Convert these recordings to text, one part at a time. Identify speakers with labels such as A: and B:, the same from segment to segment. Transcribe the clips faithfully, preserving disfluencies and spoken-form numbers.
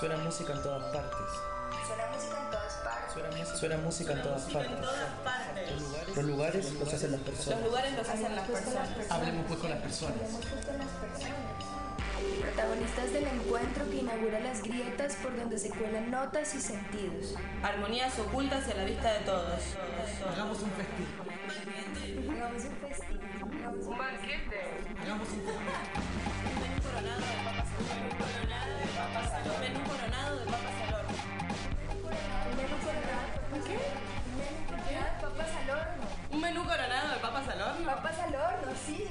A: Suena música en todas partes.
B: Suena música en todas partes.
A: Suena, música, suena música en todas partes. Los lugares, los lugares los hacen las personas.
C: Los lugares los hacen las personas.
A: Hablemos pues con las personas.
B: Protagonistas del encuentro que inaugura las grietas por donde se cuelan notas y sentidos.
C: Armonías ocultas y a la vista de todos.
A: Hagamos un festín.
B: Hagamos un festín. Hagamos un banquete.
A: Hagamos un festín.
C: Un menú coronado de papas al horno.
B: Un menú coronado. ¿Qué? Un menú coronado de papas al horno.
C: Un menú coronado de papas al horno.
B: Papas al horno, sí.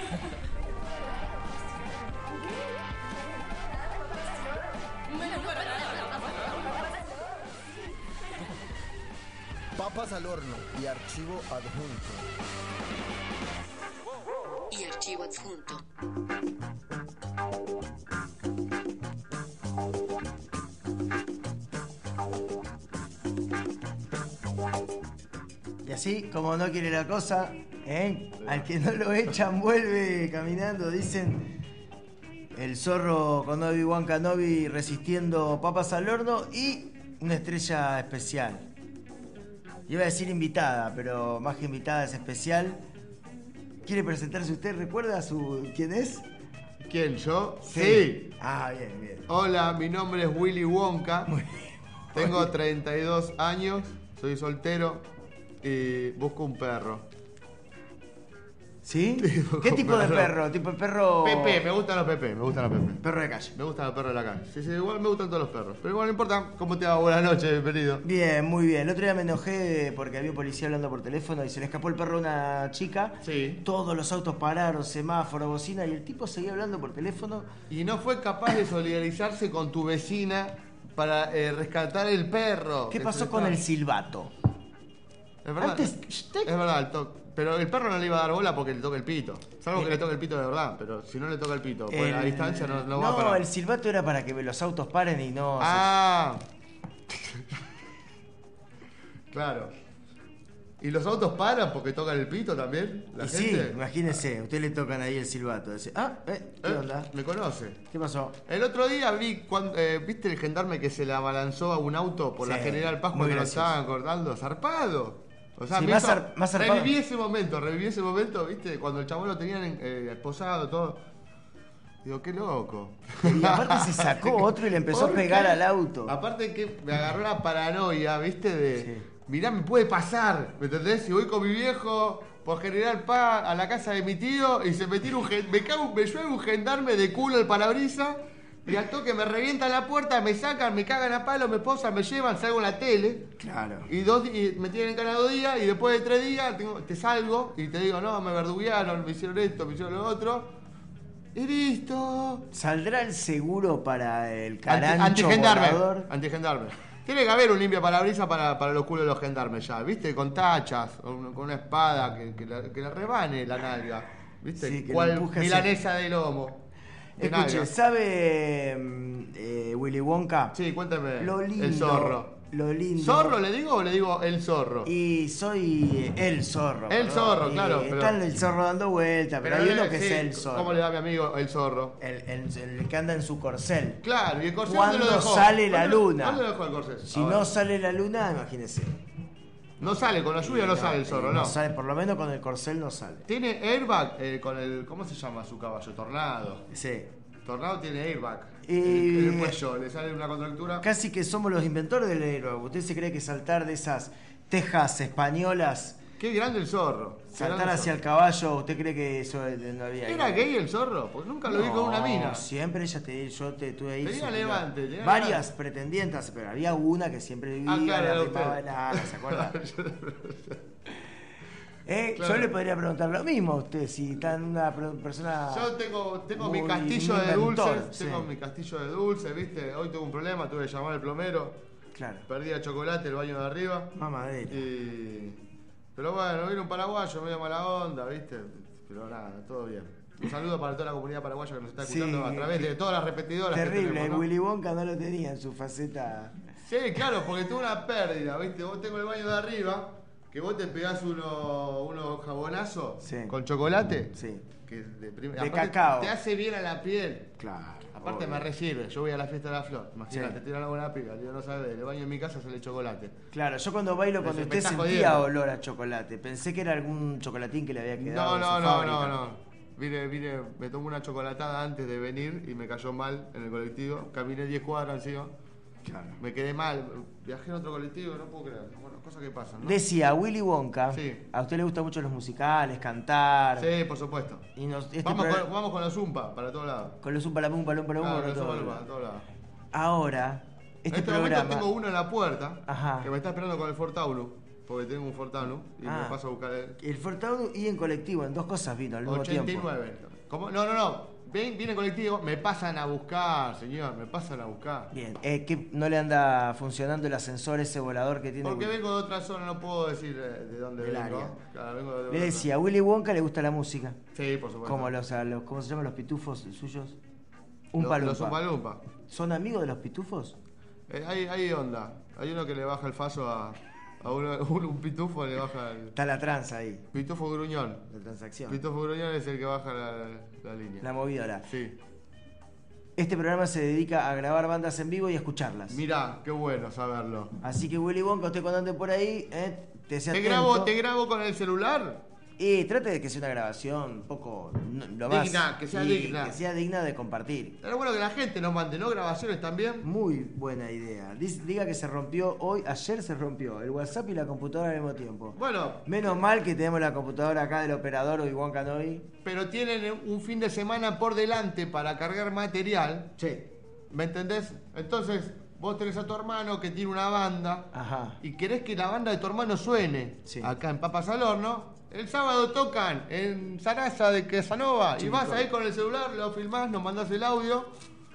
C: Un menú coronado de papas al horno.
D: Papas al horno y archivo adjunto.
E: Y archivo adjunto.
F: Y así, como no quiere la cosa, ¿eh? Al que no lo echan vuelve caminando, dicen. El zorro con Obi-Wan Kenobi resistiendo papas al horno y una estrella especial. Iba a decir invitada, pero más que invitada es especial. ¿Quiere presentarse usted? ¿Recuerda su quién es?
G: ¿Quién, yo? Sí.
F: Ah, bien, bien.
G: Hola, mi nombre es Willy Wonka.
F: Muy bien.
G: Tengo treinta y dos años, soy soltero y busco un perro.
F: ¿Sí?
G: Sí,
F: ¿Qué
G: con
F: tipo de
G: perro.
F: perro? ¿Tipo de perro?
G: Pepe, me gustan los Pepe, me gustan los Pepe.
F: Perro de calle.
G: Me gustan los perros de la calle. Sí, sí, igual me gustan todos los perros. Pero igual no importa. ¿Cómo te va? Buenas noches, bienvenido.
F: Bien, muy bien. El otro día me enojé porque había un policía hablando por teléfono y se le escapó el perro a una chica.
G: Sí.
F: Todos los autos pararon, semáforo, bocina, y el tipo seguía hablando por teléfono.
G: Y no fue capaz de solidarizarse con tu vecina para eh, rescatar el perro.
F: ¿Qué
G: que
F: pasó
G: se
F: con
G: está-
F: el silbato?
G: Es verdad.
F: Antes-
G: Es verdad, el toque. Pero el perro no le iba a dar bola porque le toca el pito. Salvo que le toque el pito de verdad, pero si no le toca el pito, pues
F: El-
G: a distancia no, no va a
F: No,
G: parar.
F: el silbato era para que los autos paren y no...
G: Ah. Claro. ¿Y los autos paran porque tocan el pito también?
F: se-
G: ¿La
F: y sí,
G: gente?
F: imagínese, a usted le tocan ahí el silbato. Dice, ah, eh, ¿qué
G: Eh,
F: onda?
G: ¿Me conoce?
F: ¿Qué pasó?
G: El otro día vi, cuando, eh, ¿viste el gendarme que se le abalanzó a un auto por
F: Sí,
G: la General Paz
F: muy
G: cuando lo
F: gracioso.
G: estaban cortando? ¡Zarpado! O sea,
F: Sí,
G: me
F: más
G: hizo-
F: zar- más zarpado.
G: reviví ese momento, reviví ese momento, ¿viste? Cuando el chabón lo tenían eh, esposado, todo. Digo, qué loco.
F: Y aparte se sacó otro y le empezó a
G: ¿Por
F: pegar
G: qué?
F: al auto.
G: Aparte que me agarró la paranoia, ¿viste? De,
F: Sí.
G: mirá, me puede pasar, ¿me entendés? Si voy con mi viejo por General Paz a la casa de mi tío y se me tira un gen- me cago, me llueve un gendarme de culo el parabrisas y al toque me revientan la puerta, me sacan, me cagan a palo, me posan, me llevan, salgo en la tele.
F: Claro.
G: Y, dos, di- y me tienen en cana dos días y después de tres días tengo- te salgo y te digo, no, me verduguearon, me hicieron esto, me hicieron lo otro. Y listo.
F: ¿Saldrá el seguro para el
G: Anti-
F: carancho
G: Antigendarme.
F: volador?
G: Antigendarme. Tiene que haber un limpia parabrisas para, para los culos de los gendarmes ya, ¿viste? Con tachas, con, con una espada que, que, la, que la rebane la nalga. ¿Viste?
F: Sí, que lo
G: Cual
F: empuje hacia-
G: milanesa de lomo. De
F: Escuche,
G: nalga.
F: ¿sabe mm, eh, Willy Wonka?
G: Sí, cuéntame.
F: Lo lindo.
G: El zorro.
F: Lo lindo.
G: ¿Zorro le digo o le digo el zorro?
F: Y soy el zorro.
G: El
F: perdón.
G: zorro,
F: Y
G: claro, pero-
F: Está el zorro dando vueltas, pero, hay
G: él-
F: uno que
G: sí,
F: es el zorro.
G: ¿Cómo le da a mi amigo el zorro?
F: El, el- el que anda en su corcel.
G: Claro, y el corcel
F: ¿Cuándo
G: ¿dónde lo dejó?
F: sale la
G: ¿Dónde-
F: luna?
G: ¿Dónde lo dejó el corcel?
F: Si
G: Ahora.
F: no sale la luna, imagínese.
G: No sale, con la lluvia no, sale el zorro,
F: no
G: no.
F: sale, por lo menos con el corcel no sale.
G: Tiene airbag eh, con el. ¿Cómo se llama su caballo? Tornado.
F: Sí.
G: Tornado tiene airbag.
F: Y-
G: En, el, en el cuello, le sale una contractura.
F: Casi que somos los inventores del airbag. ¿Usted se cree que saltar de esas tejas españolas,
G: Qué grande el zorro. Qué
F: saltar
G: grande
F: hacia
G: el
F: el caballo, usted cree que eso eh, no había?
G: zorro. ¿Era gay el zorro? Pues nunca lo vi con una mina.
F: Siempre ella te, yo te tuve ahí.
G: Tenía
F: su-
G: levante, tenía
F: varias
G: levante.
F: pretendientes, pero había una que siempre vivía,
G: Ah, claro,
F: le
G: era
F: arrimaba
G: usted.
F: el ala, ¿se acuerda? Eh,
G: Claro.
F: Yo le podría preguntar lo mismo a usted, si está en una pro- persona.
G: Yo tengo, tengo mi
F: muy
G: castillo de
F: inventor,
G: dulces.
F: sí.
G: Tengo mi castillo de dulces, ¿viste? Hoy tuve un problema, tuve que llamar al plomero.
F: Claro.
G: Perdí el chocolate, el baño de arriba.
F: Mamadera.
G: Y... Pero bueno, vino un paraguayo, medio mala onda, ¿viste? Pero nada, todo bien. Un saludo para toda la comunidad paraguaya que nos está escuchando
F: Sí.
G: a través de todas las repetidoras que
F: Terrible,
G: tenemos, ¿no?
F: Willy Wonka no lo tenía en su faceta.
G: Sí, claro, porque tuve una pérdida, ¿viste? Vos tengo el baño de arriba, que vos te pegás unos uno jabonazos
F: Sí.
G: con chocolate.
F: Sí.
G: Que de, prim-
F: De
G: aparte
F: cacao.
G: Te hace bien a la piel.
F: Claro.
G: Aparte
F: Obvio.
G: me resirve, yo voy a la fiesta de la flor, imagínate,
F: Sí.
G: te tiran alguna pica, digo, no sabes, le baño en mi casa, sale chocolate.
F: Claro, yo cuando bailo, cuando
G: Me
F: usted
G: está
F: sentía
G: jodiendo.
F: olor a chocolate, pensé que era algún chocolatín que le había quedado
G: No,
F: en
G: no,
F: su
G: no,
F: fábrica.
G: no, no. Vine, vine, me tomé una chocolatada antes de venir y me cayó mal en el colectivo. Caminé diez cuadras encima.
F: Claro.
G: Me quedé mal. Viajé en otro colectivo, no puedo creer. Bueno, cosas que pasan, ¿no?
F: Decía Willy Wonka,
G: Sí.
F: a usted le gustan mucho los musicales, cantar.
G: Sí, por supuesto.
F: Y nos, este
G: Vamos,
F: programa-
G: con, vamos con la Zumpa, para todos lados.
F: con los un palapum, palum, palum,
G: Claro,
F: para
G: la
F: todo.
G: Zumpa para todos lados.
F: Ahora, este
G: en este
F: programa.
G: momento tengo uno en la puerta
F: Ajá.
G: que me está esperando con el Fortaunu, porque tengo un Fortaunu y
F: Ah.
G: me paso a buscar el
F: El Fortaudo y en colectivo, en dos cosas vino al mismo
G: ochenta y
F: tiempo.
G: nueve. ¿Cómo? No, no, no. Ven, viene en colectivo, me pasan a buscar, señor, me pasan a buscar.
F: Bien, eh, ¿qué no le anda funcionando el ascensor ese volador que tiene?
G: Porque vengo de otra zona, no puedo decir eh, de dónde
F: Del
G: vengo.
F: área.
G: Claro, vengo de
F: Le
G: otra-
F: decía, a Willy Wonka le gusta la música.
G: Sí, por supuesto.
F: Como los, a los, ¿cómo se llaman los pitufos suyos? Un
G: Los-
F: palumpa.
G: Los Umpalumpa.
F: ¿Son amigos de los pitufos?
G: Eh, hay, hay onda. Hay uno que le baja el faso a, a uno, un, un pitufo, le baja el.
F: Está la tranza ahí,
G: Pitufo gruñón.
F: de transacción.
G: Pitufo gruñón es el que baja la, la línea.
F: La movidora.
G: Sí.
F: Este programa se dedica a grabar bandas en vivo y a escucharlas.
G: Mirá, qué bueno saberlo.
F: Así que Willy Wonka, usted cuando ande por ahí, eh, te sea
G: ¿Te
F: atento.
G: grabo, ¿Te grabo con el celular?
F: Y trate de que sea una grabación un poco no, lo más-
G: Digna, que sea
F: y
G: digna.
F: que sea digna de compartir.
G: Era bueno que la gente nos mande, ¿no? Grabaciones también.
F: Muy buena idea. Diz- Diga que se rompió hoy, ayer se rompió el WhatsApp y la computadora al mismo tiempo.
G: Bueno,
F: Menos mal que tenemos la computadora acá del operador Obi-Wan Kenobi.
G: pero tienen un fin de semana por delante para cargar material.
F: Sí.
G: ¿Me entendés? Entonces, vos tenés a tu hermano que tiene una banda
F: Ajá.
G: y querés que la banda de tu hermano suene
F: Sí.
G: acá en Papas al Horno. El sábado tocan en Sarasa de Casanova y vas ahí con el celular, lo filmás, nos mandás el audio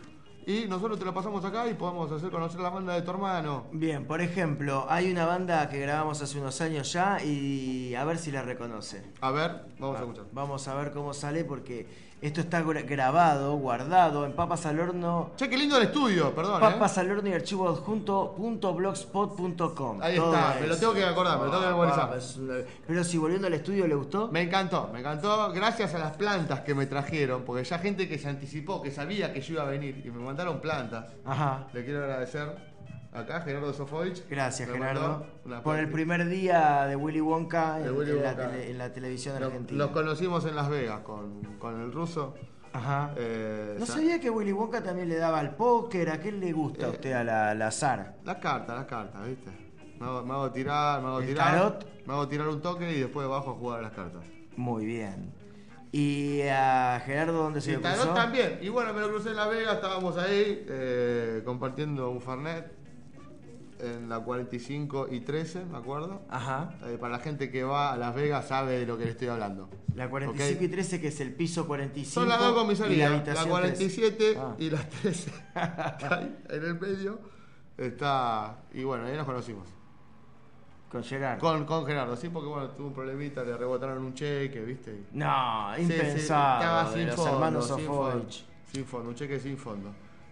G: y nosotros te lo pasamos acá y podemos hacer conocer la banda de tu hermano.
F: Bien, por ejemplo, hay una banda que grabamos hace unos años ya y a ver si la reconoce.
G: A ver, vamos a escuchar.
F: Vamos a ver cómo sale porque esto está gra- grabado, guardado en Papas al Horno.
G: Che, qué lindo el estudio, perdón.
F: Papas
G: ¿eh?
F: al Horno y archivo adjunto punto blogspot punto com.
G: Ahí
F: Todo
G: está, me lo
F: eso.
G: tengo que acordar, me lo tengo que memorizar.
F: Ah, es una- Pero si volviendo al estudio le gustó.
G: Me encantó, me encantó. Gracias a las plantas que me trajeron, porque ya gente que se anticipó, que sabía que yo iba a venir y me mandaron plantas.
F: Ajá.
G: Le quiero agradecer acá, Gerardo Sofovich.
F: Gracias,
G: Me
F: Gerardo.
G: mandó una
F: Por el
G: plantita.
F: primer día de Willy Wonka,
G: De
F: en,
G: Willy
F: en la,
G: Wonka.
F: tele- en la televisión
G: Lo-
F: argentina.
G: Los conocimos en Las Vegas con, con el ruso.
F: Ajá.
G: Eh,
F: No
G: sa-
F: sabía que Willy Wonka también le daba al póker. ¿A qué le gusta a
G: Eh,
F: usted a la, al azar?
G: Las cartas, las cartas, ¿viste? Me hago, me hago tirar, me hago
F: ¿El
G: tirar.
F: tarot?
G: Me hago tirar un toque y después bajo a jugar a las cartas.
F: Muy bien. ¿Y a Gerardo dónde se
G: Y
F: lo
G: tarot
F: cruzó?
G: también. Y bueno, me lo crucé en Las Vegas, estábamos ahí eh, compartiendo un Fernet en la cuarenta y cinco y trece, me acuerdo.
F: Ajá.
G: Eh, para la gente que va a Las Vegas sabe de lo que le estoy hablando.
F: La cuarenta y cinco
G: Ok.
F: y trece, que es el piso cuarenta y cinco.
G: Son las dos
F: y
G: comisarías,
F: la
G: la,
F: habitación
G: cuarenta y siete
F: trece. Ah.
G: y la trece. Está ahí, en el medio. Está. Y bueno, ahí nos conocimos.
F: Con Gerardo.
G: Con, con Gerardo, sí, porque bueno, tuvo un problemita, le rebotaron un cheque, ¿viste?
F: No,
G: Sí, sí,
F: impensado.
G: estaba
F: de
G: sin
F: los
G: fondo,
F: hermanos
G: sin fondo,
F: Sofovich.
G: sin fondo, un cheque sin fondo.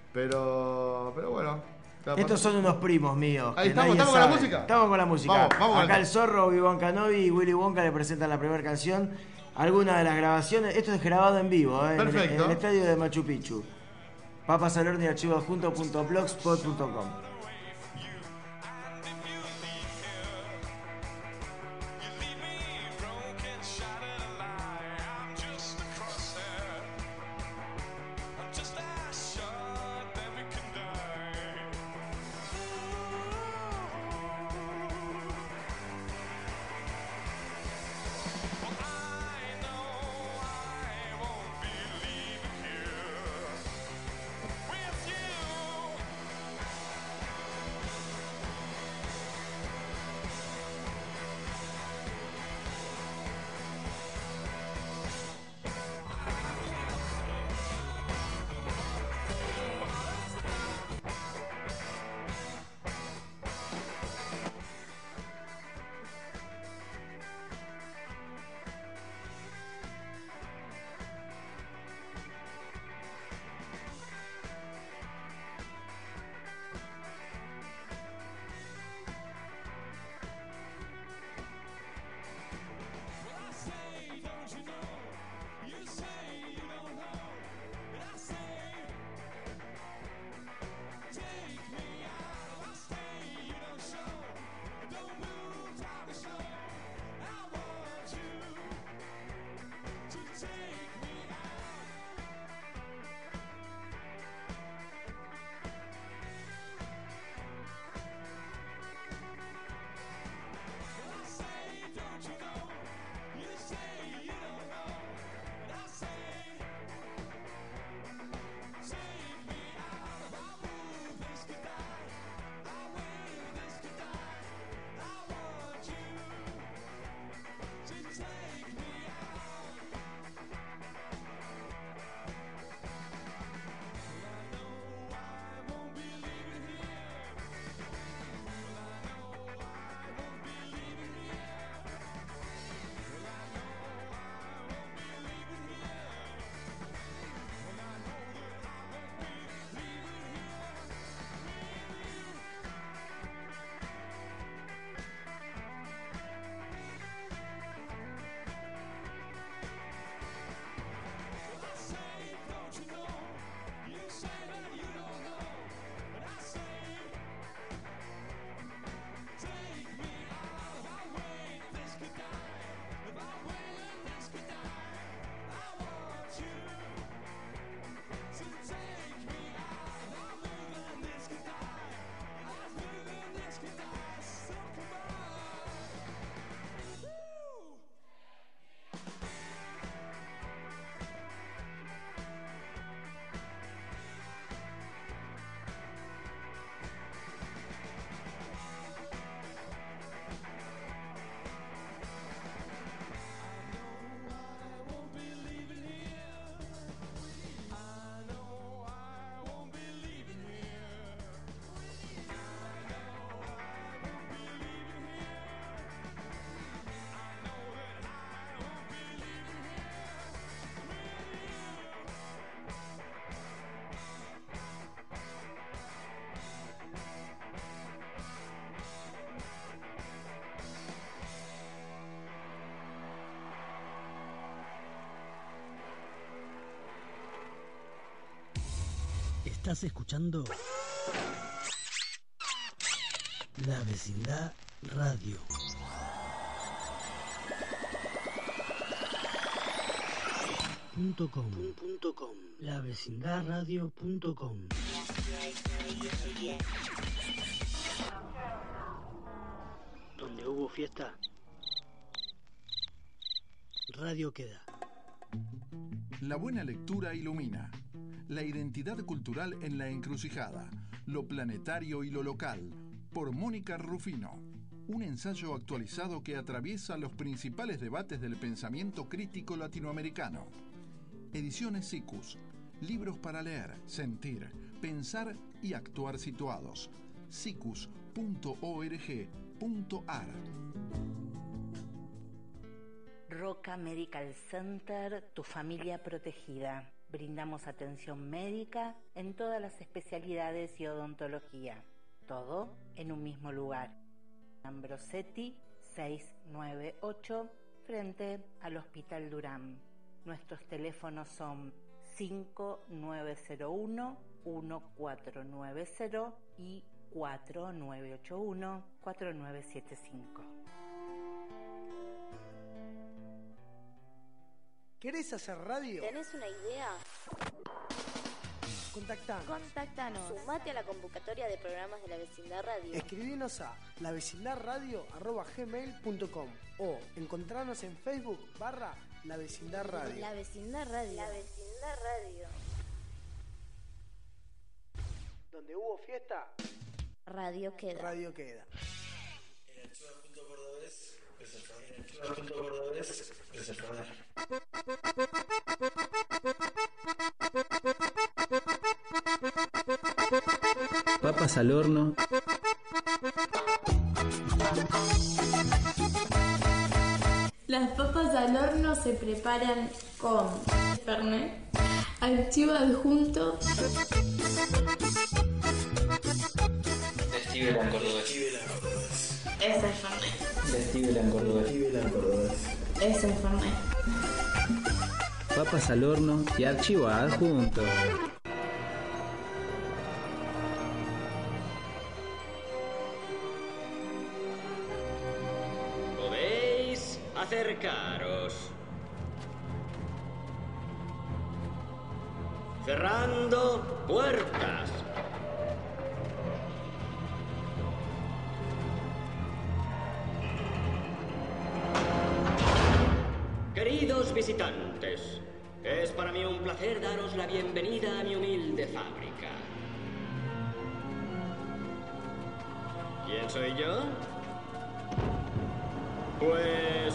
G: Pero. Pero bueno. la
F: Estos
G: pas-
F: son unos primos míos.
G: Ahí
F: que
G: estamos,
F: nadie
G: ¿estamos con la
F: sabe.
G: música?
F: Estamos con la música.
G: Vamos, vamos con
F: Acá
G: el-
F: el zorro, Obi-Wan Kenobi y Willy Wonka le presentan la primera canción. Algunas de las grabaciones. Esto es grabado en vivo, ¿eh? en, el,
G: Perfecto.
F: en el estadio de Machu Picchu. Papas al horno y archivo adjunto punto blogspot punto com.
H: With you Estás escuchando La Vecindad Radio. Punto com. Punto com. La Vecindad Radio punto com. Donde hubo fiesta, radio queda.
I: La buena lectura ilumina. La identidad cultural en la encrucijada. Lo planetario y lo local. Por Mónica Rufino. Un ensayo actualizado que atraviesa los principales debates del pensamiento crítico latinoamericano. Ediciones SICUS. Libros para leer, sentir, pensar y actuar situados. sicus punto org punto ar.
J: Roca Medical Center, tu familia protegida. Brindamos atención médica en todas las especialidades y odontología. Todo en un mismo lugar. Ambrosetti seiscientos noventa y ocho, frente al Hospital Durán. Nuestros teléfonos son cinco nueve cero uno, uno cuatro nueve cero y cuatro nueve ocho uno, cuatro nueve siete cinco.
K: ¿Querés hacer radio?
L: ¿Tenés una idea?
K: Contactanos.
L: Contactanos. Sumate a la convocatoria de programas de La Vecindad Radio.
K: Escribinos a lavecindadradio arroba gmail punto com o encontrarnos en Facebook barra La Vecindad Radio.
L: La Vecindad Radio. La Vecindad Radio.
K: Donde hubo fiesta,
L: radio queda.
K: Radio queda.
A: En el Chuba punto cordobés, es el poder. En el Chuba punto cordobés, es el poder.
M: Papas al horno.
B: Las papas al horno se preparan con fernet, archivo adjunto,
M: Destibelan cordobés.
B: es el fernet,
M: Destibelan cordobés.
B: es el fernet.
M: Papas al horno y archivo adjunto.
N: Podéis acercaros. Cerrando puertas. Queridos visitantes, es para mí un placer daros la bienvenida a mi humilde fábrica. ¿Quién soy yo? Pues...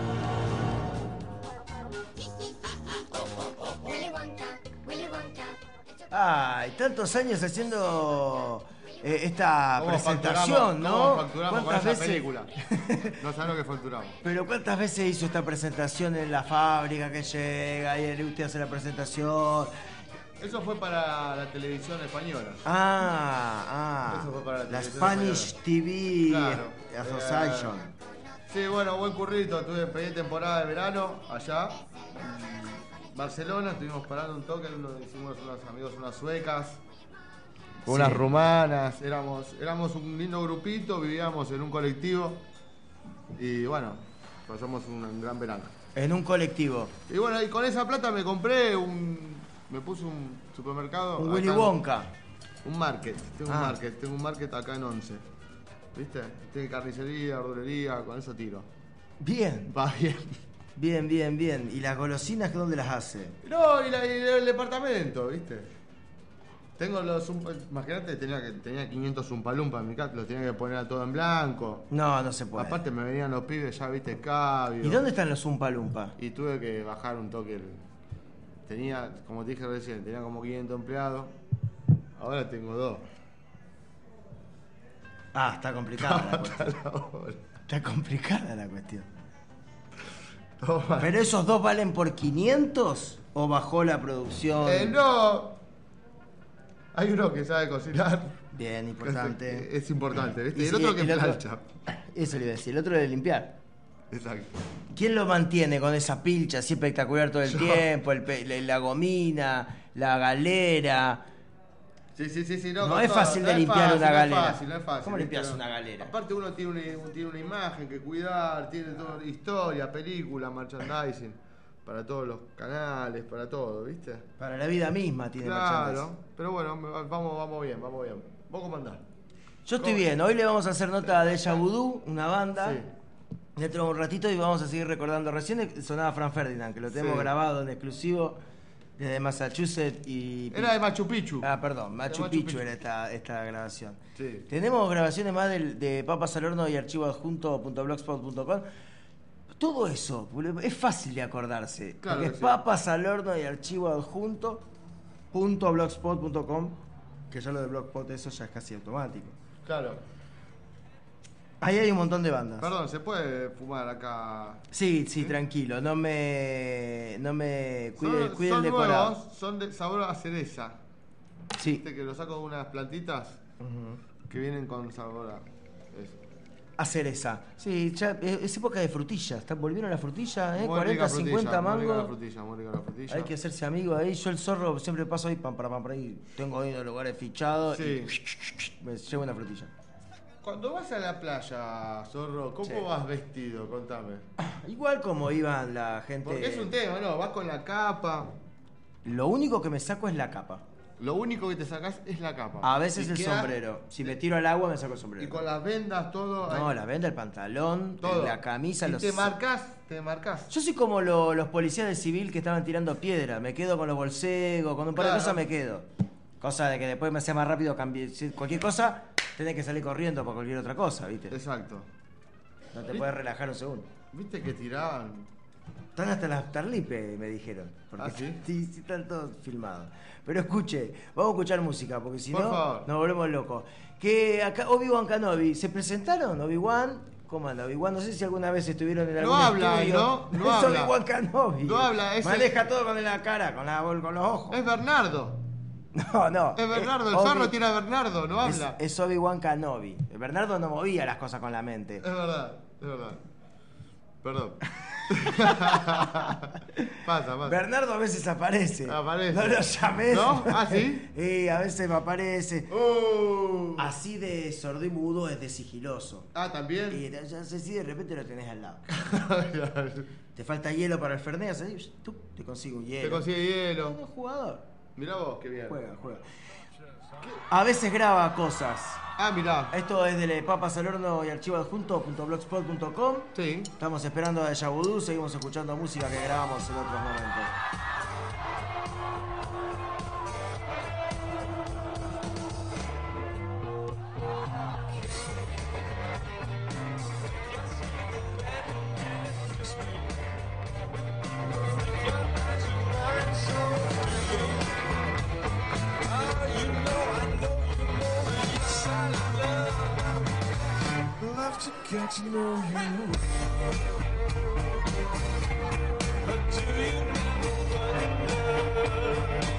F: Ay, tantos años haciendo eh, esta
G: ¿Cómo
F: presentación,
G: facturamos,
F: ¿no?
G: ¿Cómo facturamos con esa
F: veces?
G: película? No sabes lo que facturamos.
F: Pero ¿cuántas veces hizo esta presentación en la fábrica que llega y usted hace la presentación?
G: Eso fue para la televisión española.
F: Ah, ah.
G: Eso fue para la
F: la
G: televisión
F: Spanish
G: española.
F: T V
G: Claro.
F: Association.
G: Eh, sí, bueno, buen currito. Tuve pedí temporada de verano allá. En Barcelona, estuvimos parando un toque. Hicimos unos amigos, unas suecas.
F: Sí.
G: Unas rumanas. Éramos, éramos un lindo grupito, vivíamos en un colectivo. Y bueno, pasamos un, un gran verano.
F: En un colectivo.
G: Y bueno, y con esa plata me compré un... Me puse un supermercado.
F: Un Willy
G: acá en-
F: Wonka.
G: Un market. Tengo
F: Ah.
G: un market. Tengo un market acá en Once. ¿Viste? Tiene carnicería, verdulería, con eso tiro.
F: Bien.
G: Va bien.
F: Bien, bien, bien. ¿Y las golosinas dónde las hace?
G: No, y, la- y el departamento, ¿viste? Tengo los... zumpa- Imagínate, tenía, que, tenía quinientos zumpalumpas en mi casa, los tenía que poner a todo en blanco.
F: No, no se puede.
G: Aparte me venían los pibes ya, ¿viste? Cabio.
F: ¿Y dónde están los Zumpa Lumpa?
G: Y tuve que bajar un toque. el- Tenía, como te dije recién, tenía como quinientos empleados. Ahora tengo dos.
F: Ah, está complicada la cuestión. Está complicada la cuestión.
G: Toma.
F: ¿Pero esos dos valen por quinientos o bajó la producción?
G: Eh, no. Hay uno que sabe cocinar.
F: Bien, importante.
G: Es, es importante, ¿viste? Y el
F: sí,
G: otro que
F: el otro-
G: plancha.
F: Eso le iba a decir, el otro de limpiar.
G: Exacto.
F: ¿Quién lo mantiene con esa pilcha así espectacular todo el
G: Yo.
F: tiempo? El pe- la la gomina, la galera.
G: Sí, sí, sí, sí. No,
F: No
G: con
F: es
G: todo.
F: fácil
G: No
F: de
G: es
F: limpiar
G: fácil,
F: una
G: no es
F: galera.
G: fácil, no es fácil,
F: ¿Cómo
G: ¿viste?
F: limpias
G: No.
F: una galera?
G: Aparte uno tiene una, tiene una imagen que cuidar, tiene toda historia, película, merchandising, para todos los canales, para todo, ¿viste?
F: Para la vida misma tiene
G: Claro,
F: merchandising.
G: pero bueno, vamos, vamos bien, vamos bien. ¿Vos cómo andás?
F: Yo estoy
G: ¿Cómo?
F: bien. Hoy le vamos a hacer nota de Deja Voodoo, una banda.
G: Sí.
F: Dentro de un ratito y vamos a seguir recordando. Recién sonaba Frank Ferdinand, que lo tenemos
G: Sí.
F: grabado en exclusivo desde Massachusetts y...
G: Era de Machu Picchu.
F: Ah, perdón, Machu,
G: Machu
F: Picchu,
G: Picchu.
F: era esta, esta grabación.
G: Sí.
F: Tenemos grabaciones más del- de Papas al Horno y archivo adjunto punto blogspot punto com. Todo eso, es fácil de acordarse.
G: Claro
F: porque
G: que
F: es
G: sí.
F: Papas al Horno y archivo adjunto punto blogspot punto com, que ya lo de blogspot eso ya es casi automático.
G: Claro.
F: Ahí hay un montón de bandas.
G: Perdón, ¿se puede fumar acá?
F: Sí, sí, tranquilo, no me no me cuide,
G: Son,
F: cuide el
G: son
F: decorado.
G: nuevos, son de sabor a cereza.
F: Sí.
G: Viste que lo saco de unas plantitas que vienen con sabor a eso.
F: A cereza. Sí, ya es es época de frutillas. ¿Están volvieron las frutillas? ¿eh?
G: Muy
F: cuarenta,
G: rica frutilla,
F: cincuenta
G: muy rica la
F: mangos.
G: frutilla, muy rica la frutilla.
F: Hay que hacerse amigo ahí. Yo el zorro siempre paso ahí, pam, para, pam, para ahí. Tengo ahí unos lugares fichados
G: Sí.
F: y me llevo una frutilla.
G: Cuando vas a la playa, zorro, ¿cómo
F: Sí.
G: vas vestido? Contame.
F: Igual como iban la gente.
G: Porque es un tema, ¿no? Vas con la capa.
F: Lo único que me saco es la capa.
G: Lo único que te sacás es la capa.
F: A veces
G: Y
F: el
G: queda-
F: sombrero. Si me tiro al agua me saco el sombrero.
G: Y con las vendas, todo.
F: No,
G: ahí.
F: la venda, el pantalón,
G: Todo.
F: la camisa,
G: Y
F: los.
G: te marcás, te marcás.
F: Yo soy como lo- los policías del civil que estaban tirando piedra. Me quedo con los bolsegos, con un par de
G: Claro.
F: cosas me quedo. Cosa de que después me sea más rápido cambiar. Si cualquier cosa, tenés que salir corriendo por cualquier otra cosa, ¿viste?
G: Exacto.
F: No te
G: ¿Viste?
F: puedes relajar un segundo.
G: ¿Viste que tiraban?
F: Están hasta las tarlipe, me dijeron. Porque
G: ¿Ah, sí?
F: sí, sí, están todos filmados. Pero escuche, vamos a escuchar música, porque si
G: Por
F: no,
G: favor.
F: nos volvemos locos. Que acá Obi-Wan Kenobi, ¿se presentaron? Obi-Wan, ¿cómo anda Obi-Wan? No sé si alguna vez estuvieron en
G: No
F: algún
G: habla,
F: estudio.
G: ¿no? No
F: es
G: habla.
F: Obi-Wan Kenobi.
G: No habla, es
F: Maneja todo con la cara, con, la, con los ojos.
G: Es Bernardo.
F: No, no.
G: Es Bernardo, el
F: Obi-
G: zorro tiene a Bernardo, no
F: Es,
G: habla.
F: es Obi-Wan Kenobi. Bernardo no movía las cosas con la mente.
G: Es verdad, es verdad. Perdón. pasa, pasa.
F: Bernardo a veces aparece.
G: Aparece.
F: No lo llames.
G: ¿No? ¿Ah, sí?
F: Eh, a veces me aparece.
G: Uh.
F: Así de sordo y mudo es de sigiloso.
G: Ah, también.
F: Y ya ya sé si de repente lo tenés al lado. Te falta hielo para el Fernet, ¿sabes? Tú te consigo un hielo.
G: Te consigue hielo.
F: Es un jugador.
G: Mirá vos, qué bien.
F: Juega, juega. A veces graba cosas.
G: Ah, mirá.
F: Esto es de Papas al Horno y archivo adjunto punto blogspot punto com.
G: Sí.
F: Estamos esperando a Deja Voodoo, seguimos escuchando música que grabamos en otros momentos.
O: Love to get to know you. But do you never wonder?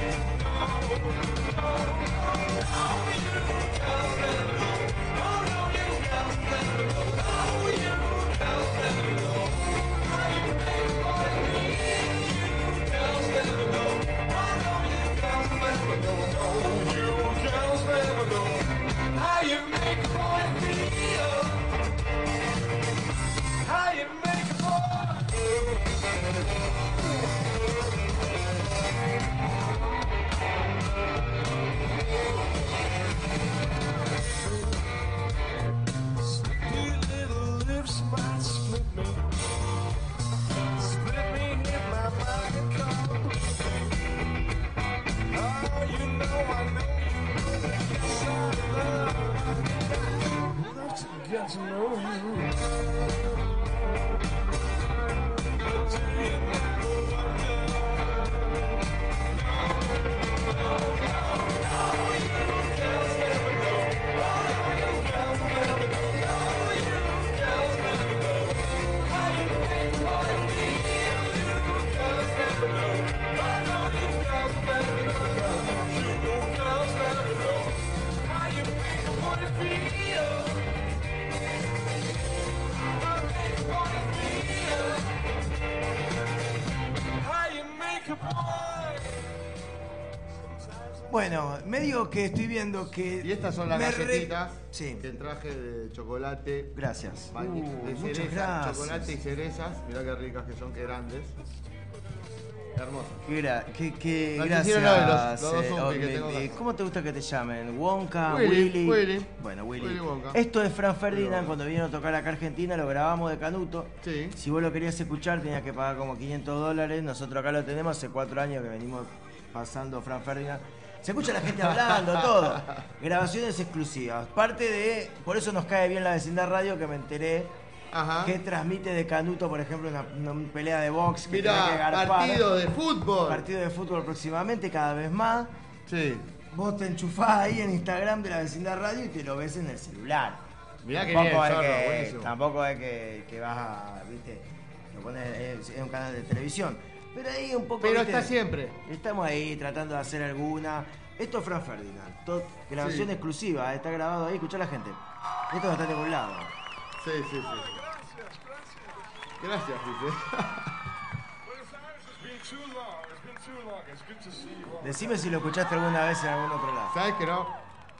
O: Oh, you girls never know. Oh, no, you girls never know. Oh, you girls never know. How you make a boy feel. You girls never know. Oh, no, you girls never know. Oh, you girls never know. How you make a boy feel. How you make a Sleepy little lips might split me. Split me, hit my mind come. Oh, you know I know you. Yes, I love. Love to get to know you. Feel
F: Bueno, medio que estoy viendo que...
G: Y estas son las
F: me
G: galletitas
F: re- Sí.
G: que traje de chocolate.
F: Gracias.
G: Bañi-
F: Uh,
G: de
F: muchas
G: cereza,
F: gracias.
G: chocolate y cerezas. Mirá qué ricas que son, qué grandes. Hermosas.
F: Qué, gra- qué, qué
G: No,
F: gracias.
G: quisieron la de los- los dos
F: eh,
G: zombies que
F: oh,
G: tengo
F: eh,
G: acá.
F: ¿Cómo te gusta que te llamen? ¿Wonka?
G: Willy,
F: Willy.
G: Willy.
F: Bueno, Willy.
G: Willy Wonka.
F: Esto es Fran
G: Willy
F: Ferdinand
G: Wonka.
F: cuando vino a tocar acá a Argentina, lo grabamos de Canuto.
G: Sí.
F: Si vos lo querías escuchar tenías que pagar como quinientos dólares. Nosotros acá lo tenemos hace cuatro años que venimos pasando Fran Ferdinand. Se escucha la gente hablando, todo. Grabaciones exclusivas. Parte de... Por eso nos cae bien la vecindad radio que me enteré.
G: Ajá.
F: Que transmite de Canuto, por ejemplo, una, una pelea de box que
G: Mirá,
F: tiene que garpar.
G: partido de fútbol.
F: Partido de fútbol próximamente, cada vez más.
G: Sí.
F: Vos te enchufás ahí en Instagram de la vecindad radio y te lo ves en el celular.
G: Mirá que
F: Tampoco
G: bien,
F: es
G: zorro,
F: que,
G: buenísimo.
F: tampoco es que, que vas a, viste, lo pones, es, es un canal de televisión. Pero ahí un poco.
G: Pero
F: ¿viste?
G: está siempre.
F: Estamos ahí tratando de hacer alguna. Esto es Fran Ferdinand. to- grabación
G: Sí.
F: exclusiva, está grabado ahí, escuchá a la gente. Esto no está de ningún lado.
G: Sí, sí, sí. Gracias, dice.
F: Decime si lo escuchaste alguna vez en algún otro lado.
G: ¿Sabes que no?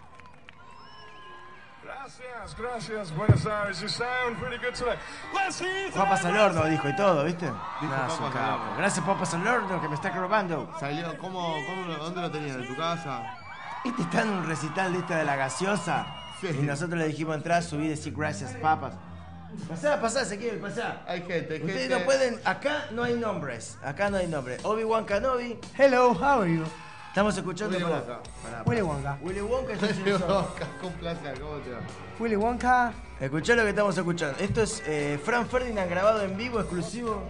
O: Gracias, gracias, Buenos Aires. You sound pretty good today. Let's see.
F: Papas al horno, dijo y todo, ¿viste?
G: Dijo
F: Nah, es un
G: papas al
F: capo.
G: horno.
F: Gracias, Papas al horno, que me está robando.
G: Salió, ¿cómo, cómo, lo- ¿Dónde lo tenían? ¿En tu casa?
F: Este está en un recital de esta de la gaseosa.
G: Sí.
F: Y nosotros le dijimos entrar, subir y decir gracias, papas. Pasá, pasá, Ezequiel, pasá.
G: Hay gente, hay
F: Ustedes
G: gente.
F: no pueden. Acá no hay nombres. Acá no hay nombres. Obi-Wan Kenobi.
K: Hello, how are you?
F: Estamos escuchando.
G: Willy
F: pará,
G: Wonka.
F: pará,
K: Willy
F: pará.
K: Wonka.
F: Willy Wonka es el
G: Willy
F: señor.
G: Wonka, con placer, ¿cómo te va?
K: Willy Wonka.
F: Escuchá lo que estamos escuchando. Esto es eh, Fran Ferdinand grabado en vivo, exclusivo.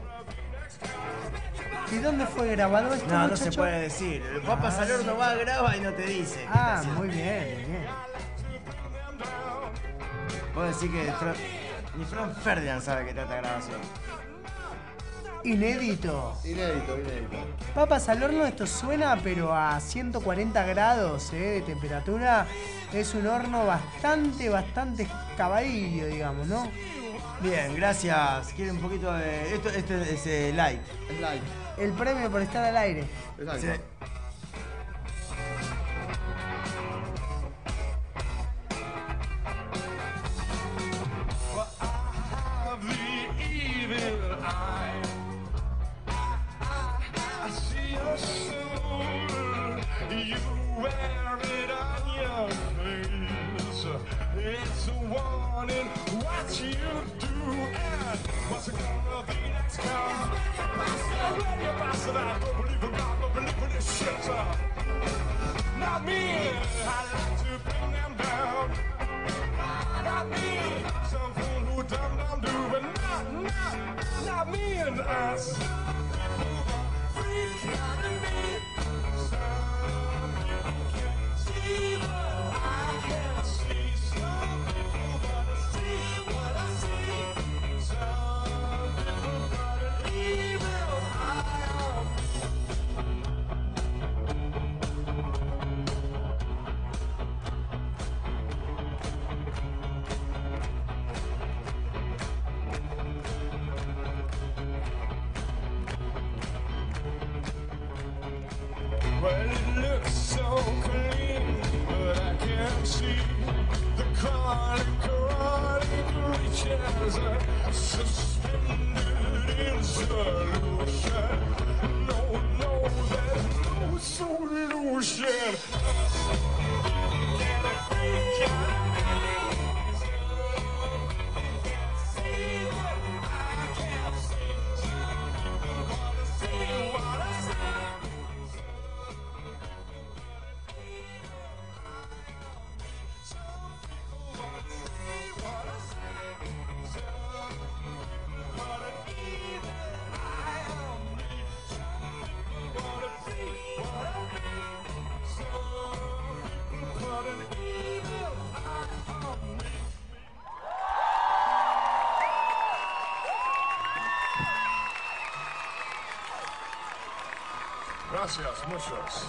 K: ¿Y dónde fue grabado esto,
F: No, no se
K: muchacho?
F: puede decir. El Papas al horno va, graba y no te dice. qué está
K: Ah,
F: haciendo.
K: muy bien, muy bien.
F: Vos decís que Fran- ni Fran Ferdinand sabe que trata grabación.
K: Inédito.
G: Inédito, inédito.
K: Papas al horno, esto suena, pero a ciento cuarenta grados eh, de temperatura. Es un horno bastante, bastante excavadillo, digamos, ¿no?
F: Bien, gracias. ¿Quiere un poquito de. Esto, este es eh, light.
G: Es light.
K: El premio por estar al aire.
G: Exacto.
F: Sí.
O: Of the evil eye. I see your soul. You wear it on your face. It's a warning what you do and what's it gonna be next time. When you're passing out, don't believe in God, don't believe in this shit. Not me. I like to bring them down. Not me. Some fool who dumb dumb do, but not, not, not me and us. Freak out of me. Some people can see what I can see. Some people gotta see what I see. Some people got an evil eye on me. Well, it looks so clean, but I can't see the chronic, chronic reaches suspended in solution. No, no, there's no solution. Can I freak out? See what I can't see. Wanna see what I see. Gracias, muchos.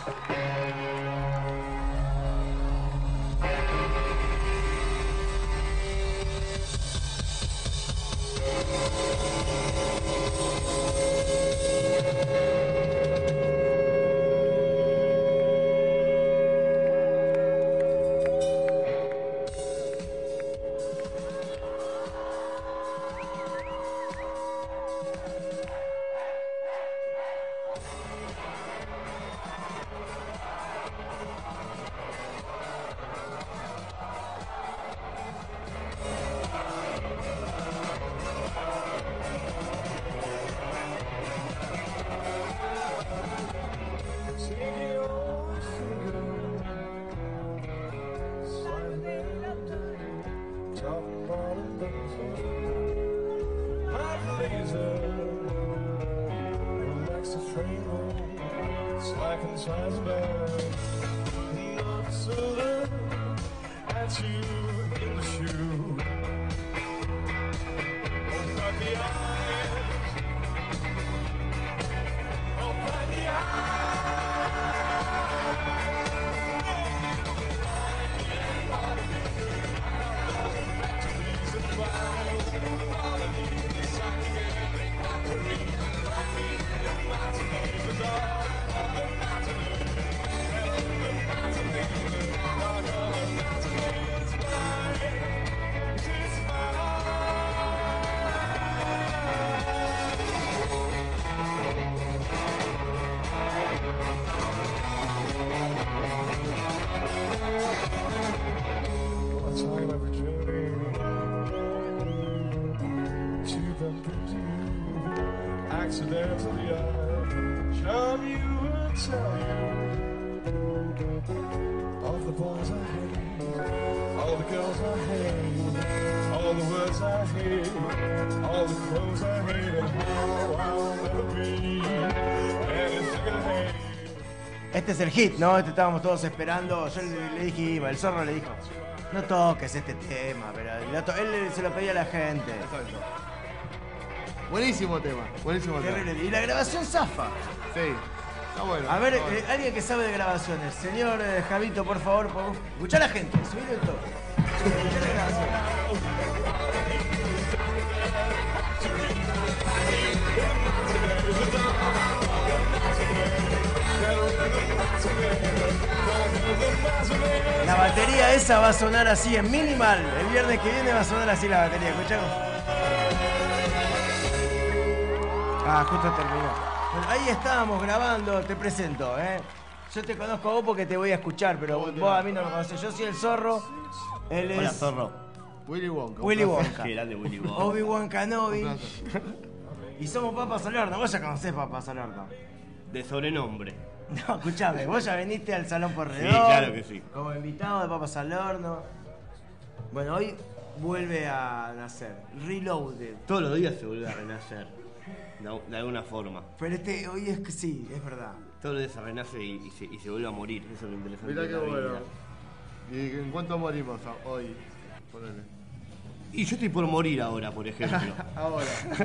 O: talking about a dinosaur. My blazer relax the frame home, slack inside the bag. Not so look at you in the shoe. Open the eyes. Open the eyes. Accidentally I charm you and tell you of the boys I hate, all the girls I hate, all the words I hate, all the clothes I hate, and how I'll never be anything I hate.
F: Este es el hit, ¿no? Este estábamos todos esperando. Yo le, le dije, Iba, el zorro le dijo, no toques este tema, pero él se lo pedía a la gente.
G: Buenísimo tema, buenísimo tema.
F: Y la grabación zafa.
G: Sí, está bueno.
F: A ver,
G: está bueno.
F: eh, alguien que sabe de grabaciones. Señor eh, Javito, por favor, por... escuchá a la gente, subile el toque. Escuchá la grabación. La batería esa va a sonar así en minimal. El viernes que viene va a sonar así la batería, escuchamos. Ah, justo terminó. Bueno, ahí estábamos grabando, te presento, ¿eh? Yo te conozco a vos porque te voy a escuchar, pero vos, vos a mí no me conocés. Yo soy el zorro, él es...
P: Hola, zorro.
G: Willy Wonka.
F: Willy Wonka.
P: Qué grande Willy Wonka.
F: Obi-Wan Kenobi. Y somos Papas al Horno. Vos ya conocés Papas al Horno.
P: De sobrenombre.
F: No, escuchame, vos ya viniste al Salón Porredor.
P: Sí, claro que sí.
F: Como invitado de Papas al Horno. Bueno, hoy vuelve a nacer. Reloaded.
P: Todos los días se vuelve a renacer. De, de alguna forma.
F: Pero este hoy es que sí, es verdad.
P: Todos los días se renace y, y, se, y se vuelve a morir. Eso es lo interesante.
G: Mirá
P: de
G: qué
P: la
G: bueno.
P: vida.
G: ¿Y en cuánto morimos hoy? Ponele.
P: Y yo estoy por morir ahora, por ejemplo.
G: Ahora.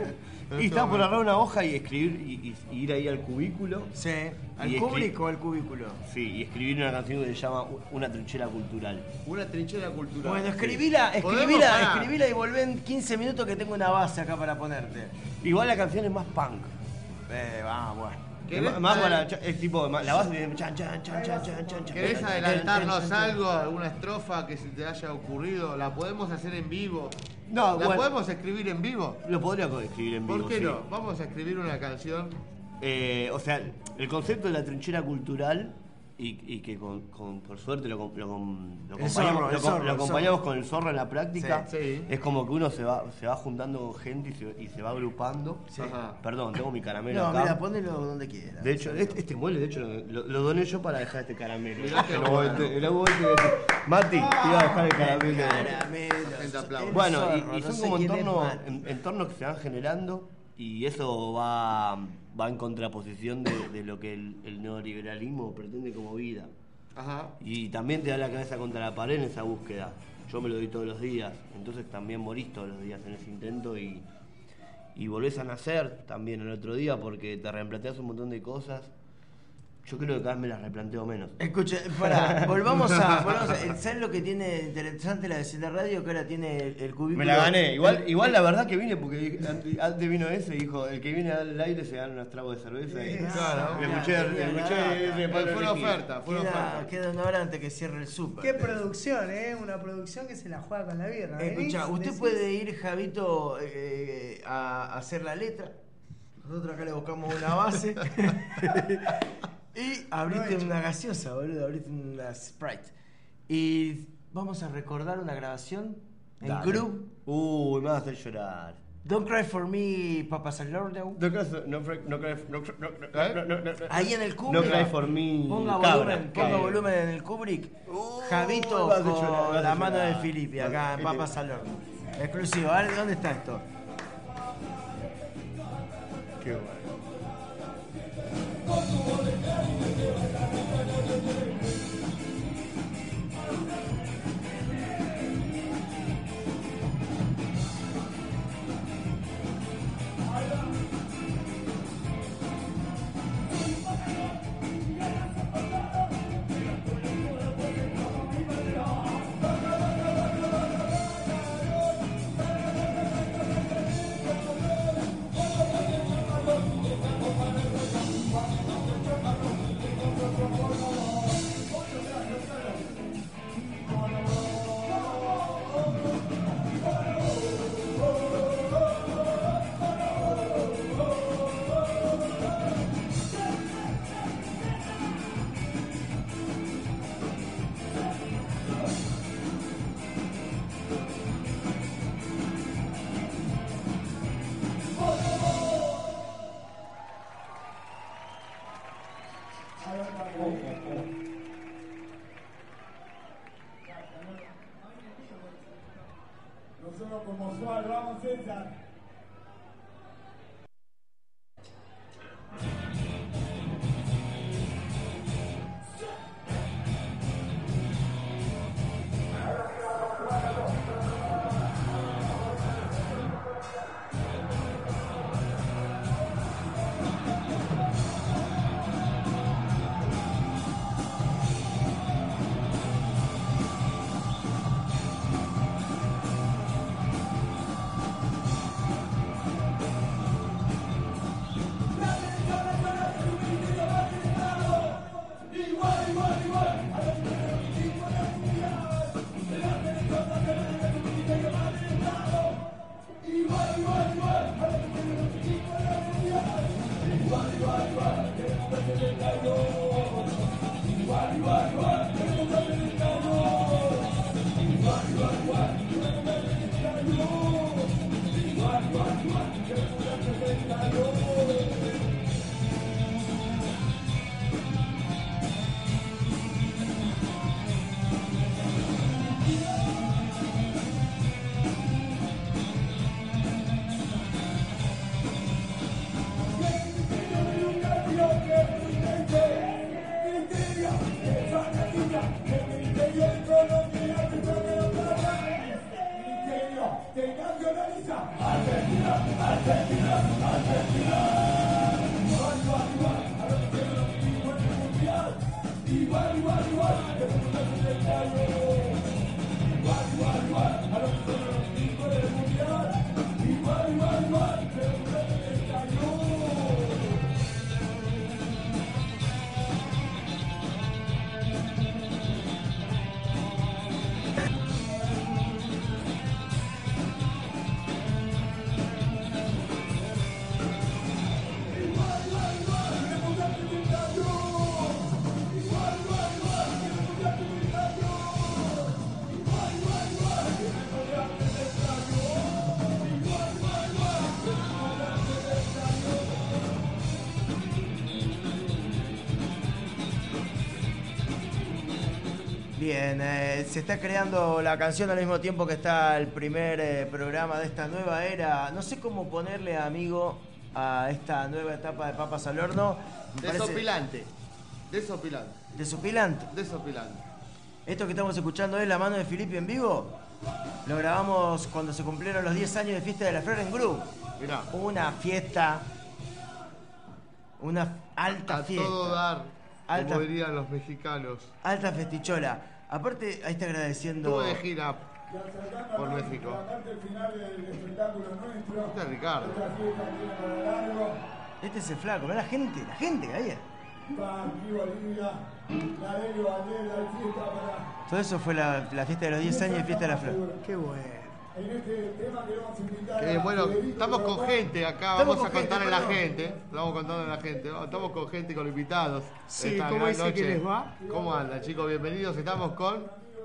P: Y estaba por agarrar una hoja y escribir y, y- y ir ahí al cubículo.
F: Sí. ¿Al
P: Y
F: público
P: escri-
F: o al cubículo?
P: Sí, y escribir una canción que se llama Una trinchera cultural.
G: Una trinchera cultural.
F: Bueno, escribila,
G: ¿Podemos
F: escribila,
G: parar?
F: escribila y volvé en quince minutos que tengo una base acá para ponerte.
P: Igual la canción es más punk.
F: Eh, vamos, bueno.
P: Es más- más para, es tipo, la base de chan chan chan chan chan chan.
G: ¿Querés
P: chan,
G: adelantarnos
P: chan, chan, chan.
G: algo, alguna estrofa que se te haya ocurrido? ¿La podemos hacer en vivo?
P: No,
G: ¿La
P: bueno.
G: podemos escribir en vivo?
P: Lo podría escribir en vivo.
G: ¿Por qué
P: sí.
G: no? Vamos a escribir una canción.
P: Eh, o sea, el concepto de la trinchera cultural y, y que con, con- por suerte lo, com- lo, com- lo
F: El
P: acompañamos,
F: zorro, el
P: lo com-
F: zorro,
P: lo
F: el
P: acompañamos
F: zorro.
P: con el zorro en la práctica.
G: Sí, sí.
P: Es como que uno se va, se va juntando con gente y se, y se va agrupando.
F: Sí.
G: Ajá.
P: Perdón, tengo mi caramelo
F: No,
P: acá.
F: mira, ponelo donde quieras.
P: De hecho, este, este mueble, de hecho, lo, lo doné yo para dejar este caramelo.
G: Mirá qué
P: En un
G: bueno.
P: momento- en algún momento dije, Mati, te iba a dejar el caramelo.
F: Caramelo.
G: Gente aplaude.
F: El
P: Bueno,
F: zorro,
P: y, y
F: no
P: son
F: sé
P: como
F: quién es
P: entornos,
F: más.
P: en- entornos que se van generando y eso va, va en contraposición de, de lo que el, el neoliberalismo pretende como vida.
G: Ajá.
P: Y también te da la cabeza contra la pared en esa búsqueda. Yo me lo doy todos los días, entonces también morís todos los días en ese intento y, y volvés a nacer también el otro día porque te replanteas un montón de cosas. Yo creo que cada vez me las replanteo menos.
F: Escucha, pará, volvamos a. Volvamos a ¿sabes lo que tiene interesante la vecina radio? Que ahora tiene el, el cubículo.
P: Me la gané. Igual, igual la verdad que vine porque antes, antes vino ese y dijo, el que viene al aire se gana unos tragos de cerveza. Y,
G: Claro.
P: le escuché, le escuché ese
G: Fue,
P: Pablo
G: fue una
P: Riquín.
G: oferta, fue una
F: Queda,
G: oferta.
F: queda una hora antes que cierre el súper.
K: Qué producción, ¿eh? Una producción que se la juega con la birra.
F: Escucha,
K: Venís,
F: usted
K: decís-
F: puede ir, Javito, eh, a, a hacer la letra. Nosotros acá le buscamos una base. Y abriste
K: Aprovecho.
F: una gaseosa, boludo. Abriste una Sprite. Y vamos a recordar una grabación en
P: Dale.
F: groove.
P: Uy, me vas a hacer llorar.
F: Don't Cry For Me, Papa Salerno.
P: No cry, no, cry- no, cry- no, cry- no, no,
G: ¿Eh?
P: no, no, no,
F: Ahí en el Kubrick.
P: No Cry For Me.
F: Ponga
P: cabra,
F: volumen, ponga
P: cabra.
F: volumen en el Kubrick. Javito
P: vas a
F: con
P: llorar, vas a
F: la mano
P: llorar.
F: de Filippi acá en
P: Vas-
F: Papa Salerno. Exclusivo. A ver, ¿dónde está esto?
P: Qué bueno.
O: Nosotros como Suar, vamos César.
F: Bien, eh, se está creando la canción al mismo tiempo que está el primer eh, programa de esta nueva era. No sé cómo ponerle, amigo, a esta nueva etapa de Papas al Horno. Me parece-
G: Desopilante. Desopilante.
F: ¿Desopilante?
G: Desopilante.
F: Esto que estamos escuchando es La Mano de Filippi en vivo. Lo grabamos cuando se cumplieron los diez años de Fiesta de la Flor en Gru.
G: Mirá.
F: Una fiesta. Una alta
G: A
F: fiesta.
G: todo dar,
F: Alta,
G: como dirían los mexicanos.
F: alta festichola. Aparte, ahí está agradeciendo.
G: Estuve de gira por México.
O: El final del espectáculo nuestro.
G: Este es Ricardo.
O: Esta fiesta tiene para largo.
F: Este es el flaco, mirá la gente, la gente que había.
O: Va aquí Bolivia. La Delio Valdés, la fiesta para.
F: Todo eso fue la, la fiesta de los diez años de Fiesta de la Flor.
K: Qué bueno.
O: En este tema que vamos a invitar
G: Eh,
O: a
G: bueno,
O: Federico
G: estamos con
O: Ramón.
G: gente acá,
F: Estamos
G: vamos
F: con
G: a contarle a la
F: gente,
G: gente. Lo vamos contando a la gente. Vamos, Estamos con gente, con invitados.
K: Sí,
G: Esta
K: ¿cómo
G: gran
K: dice que les va?
G: ¿Cómo anda, chicos? Bienvenidos. Estamos con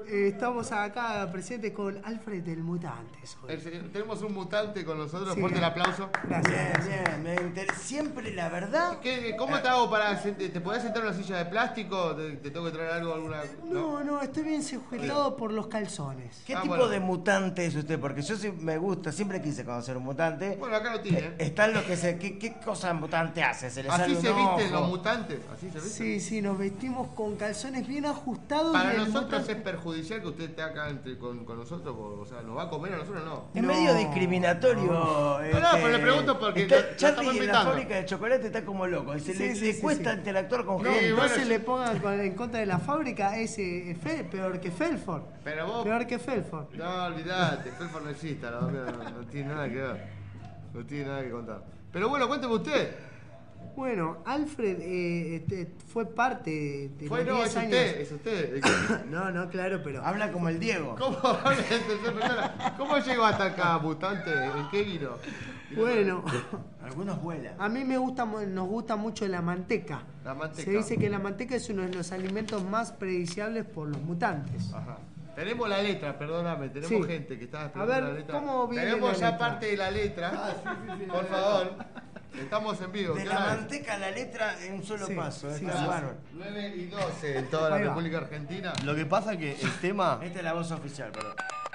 K: Eh, estamos acá presentes con Alfred el Mutante. hoy.
G: El señor- tenemos un mutante con nosotros.
K: Sí.
G: Fuerte el aplauso.
K: Gracias.
F: Bien, bien, me interesa. Siempre la verdad.
G: ¿Qué- ¿Cómo te hago para sent- ¿Te podés sentar en una silla de plástico? ¿Te, te tengo que traer algo? Alguna...
K: No, no, estoy bien sujetado por los calzones.
F: ¿Qué
G: Ah,
F: tipo
G: bueno.
F: de mutante es usted? Porque yo sí me gusta, siempre quise conocer un mutante.
G: Bueno, acá lo tiene.
F: Eh, Están los que se. ¿Qué, qué cosa mutante hace? ¿Se le
G: Así
F: sale
G: se
F: un
G: visten
F: ojo?
G: los mutantes. Así se visten.
K: Sí, sí, nos vestimos con calzones bien ajustados.
G: Para
K: y el
G: nosotros
K: mutante-
G: es perjudicial que usted esté acá entre- con, con nosotros, porque, o sea, nos va a comer a nosotros, no.
F: Es medio discriminatorio.
G: No,
F: este,
G: no, pero le pregunto porque
F: está-
G: lo- lo
F: Charlie
G: estamos
F: en la
G: invitando.
F: fábrica de chocolate está como loco. Se
K: Sí,
F: le,
K: sí,
F: le
K: sí,
F: cuesta
K: sí.
F: interactuar con
K: No,
F: gente.
K: no
G: bueno,
K: se
G: yo-
K: le pongan con- en contra de la fábrica, es eh, fe- peor que Felford.
G: Pero vos.
K: Peor que Felford.
G: No, olvidate, Felford no existe, no, no, no tiene nada que ver. No tiene nada que contar. Pero bueno, cuénteme usted.
K: Bueno, Alfred eh, este, fue parte de
G: Fue,
K: los
G: no,
K: diez
G: es
K: años.
G: usted, es usted.
K: No, no, claro, pero.
F: Habla como el Diego.
G: ¿Cómo habla en tercera persona? ¿Cómo llegó hasta acá, mutante? ¿En qué vino?
K: Bueno,
F: Algunos vuelan.
K: a mí me gusta, mu- nos gusta mucho la manteca.
G: La manteca.
K: Se dice que la manteca es uno de los alimentos más predeciables por los mutantes.
G: Ajá. Tenemos la letra, perdóname, tenemos
K: Sí.
G: gente que está
K: A
G: esperando
K: ver,
G: la letra.
K: ¿cómo viene
G: Tenemos
K: la
G: ya
K: letra?
G: parte de la letra. Por favor. Estamos en vivo.
F: De
G: ¿qué
F: la
G: hora es?
F: manteca a la letra en un solo
K: Sí,
F: paso.
K: sí,
F: está
K: sí.
F: bárbaro.
G: nueve y doce en toda la
K: Ahí va.
G: República Argentina.
P: Lo que pasa que el tema.
F: Esta es la voz oficial, perdón.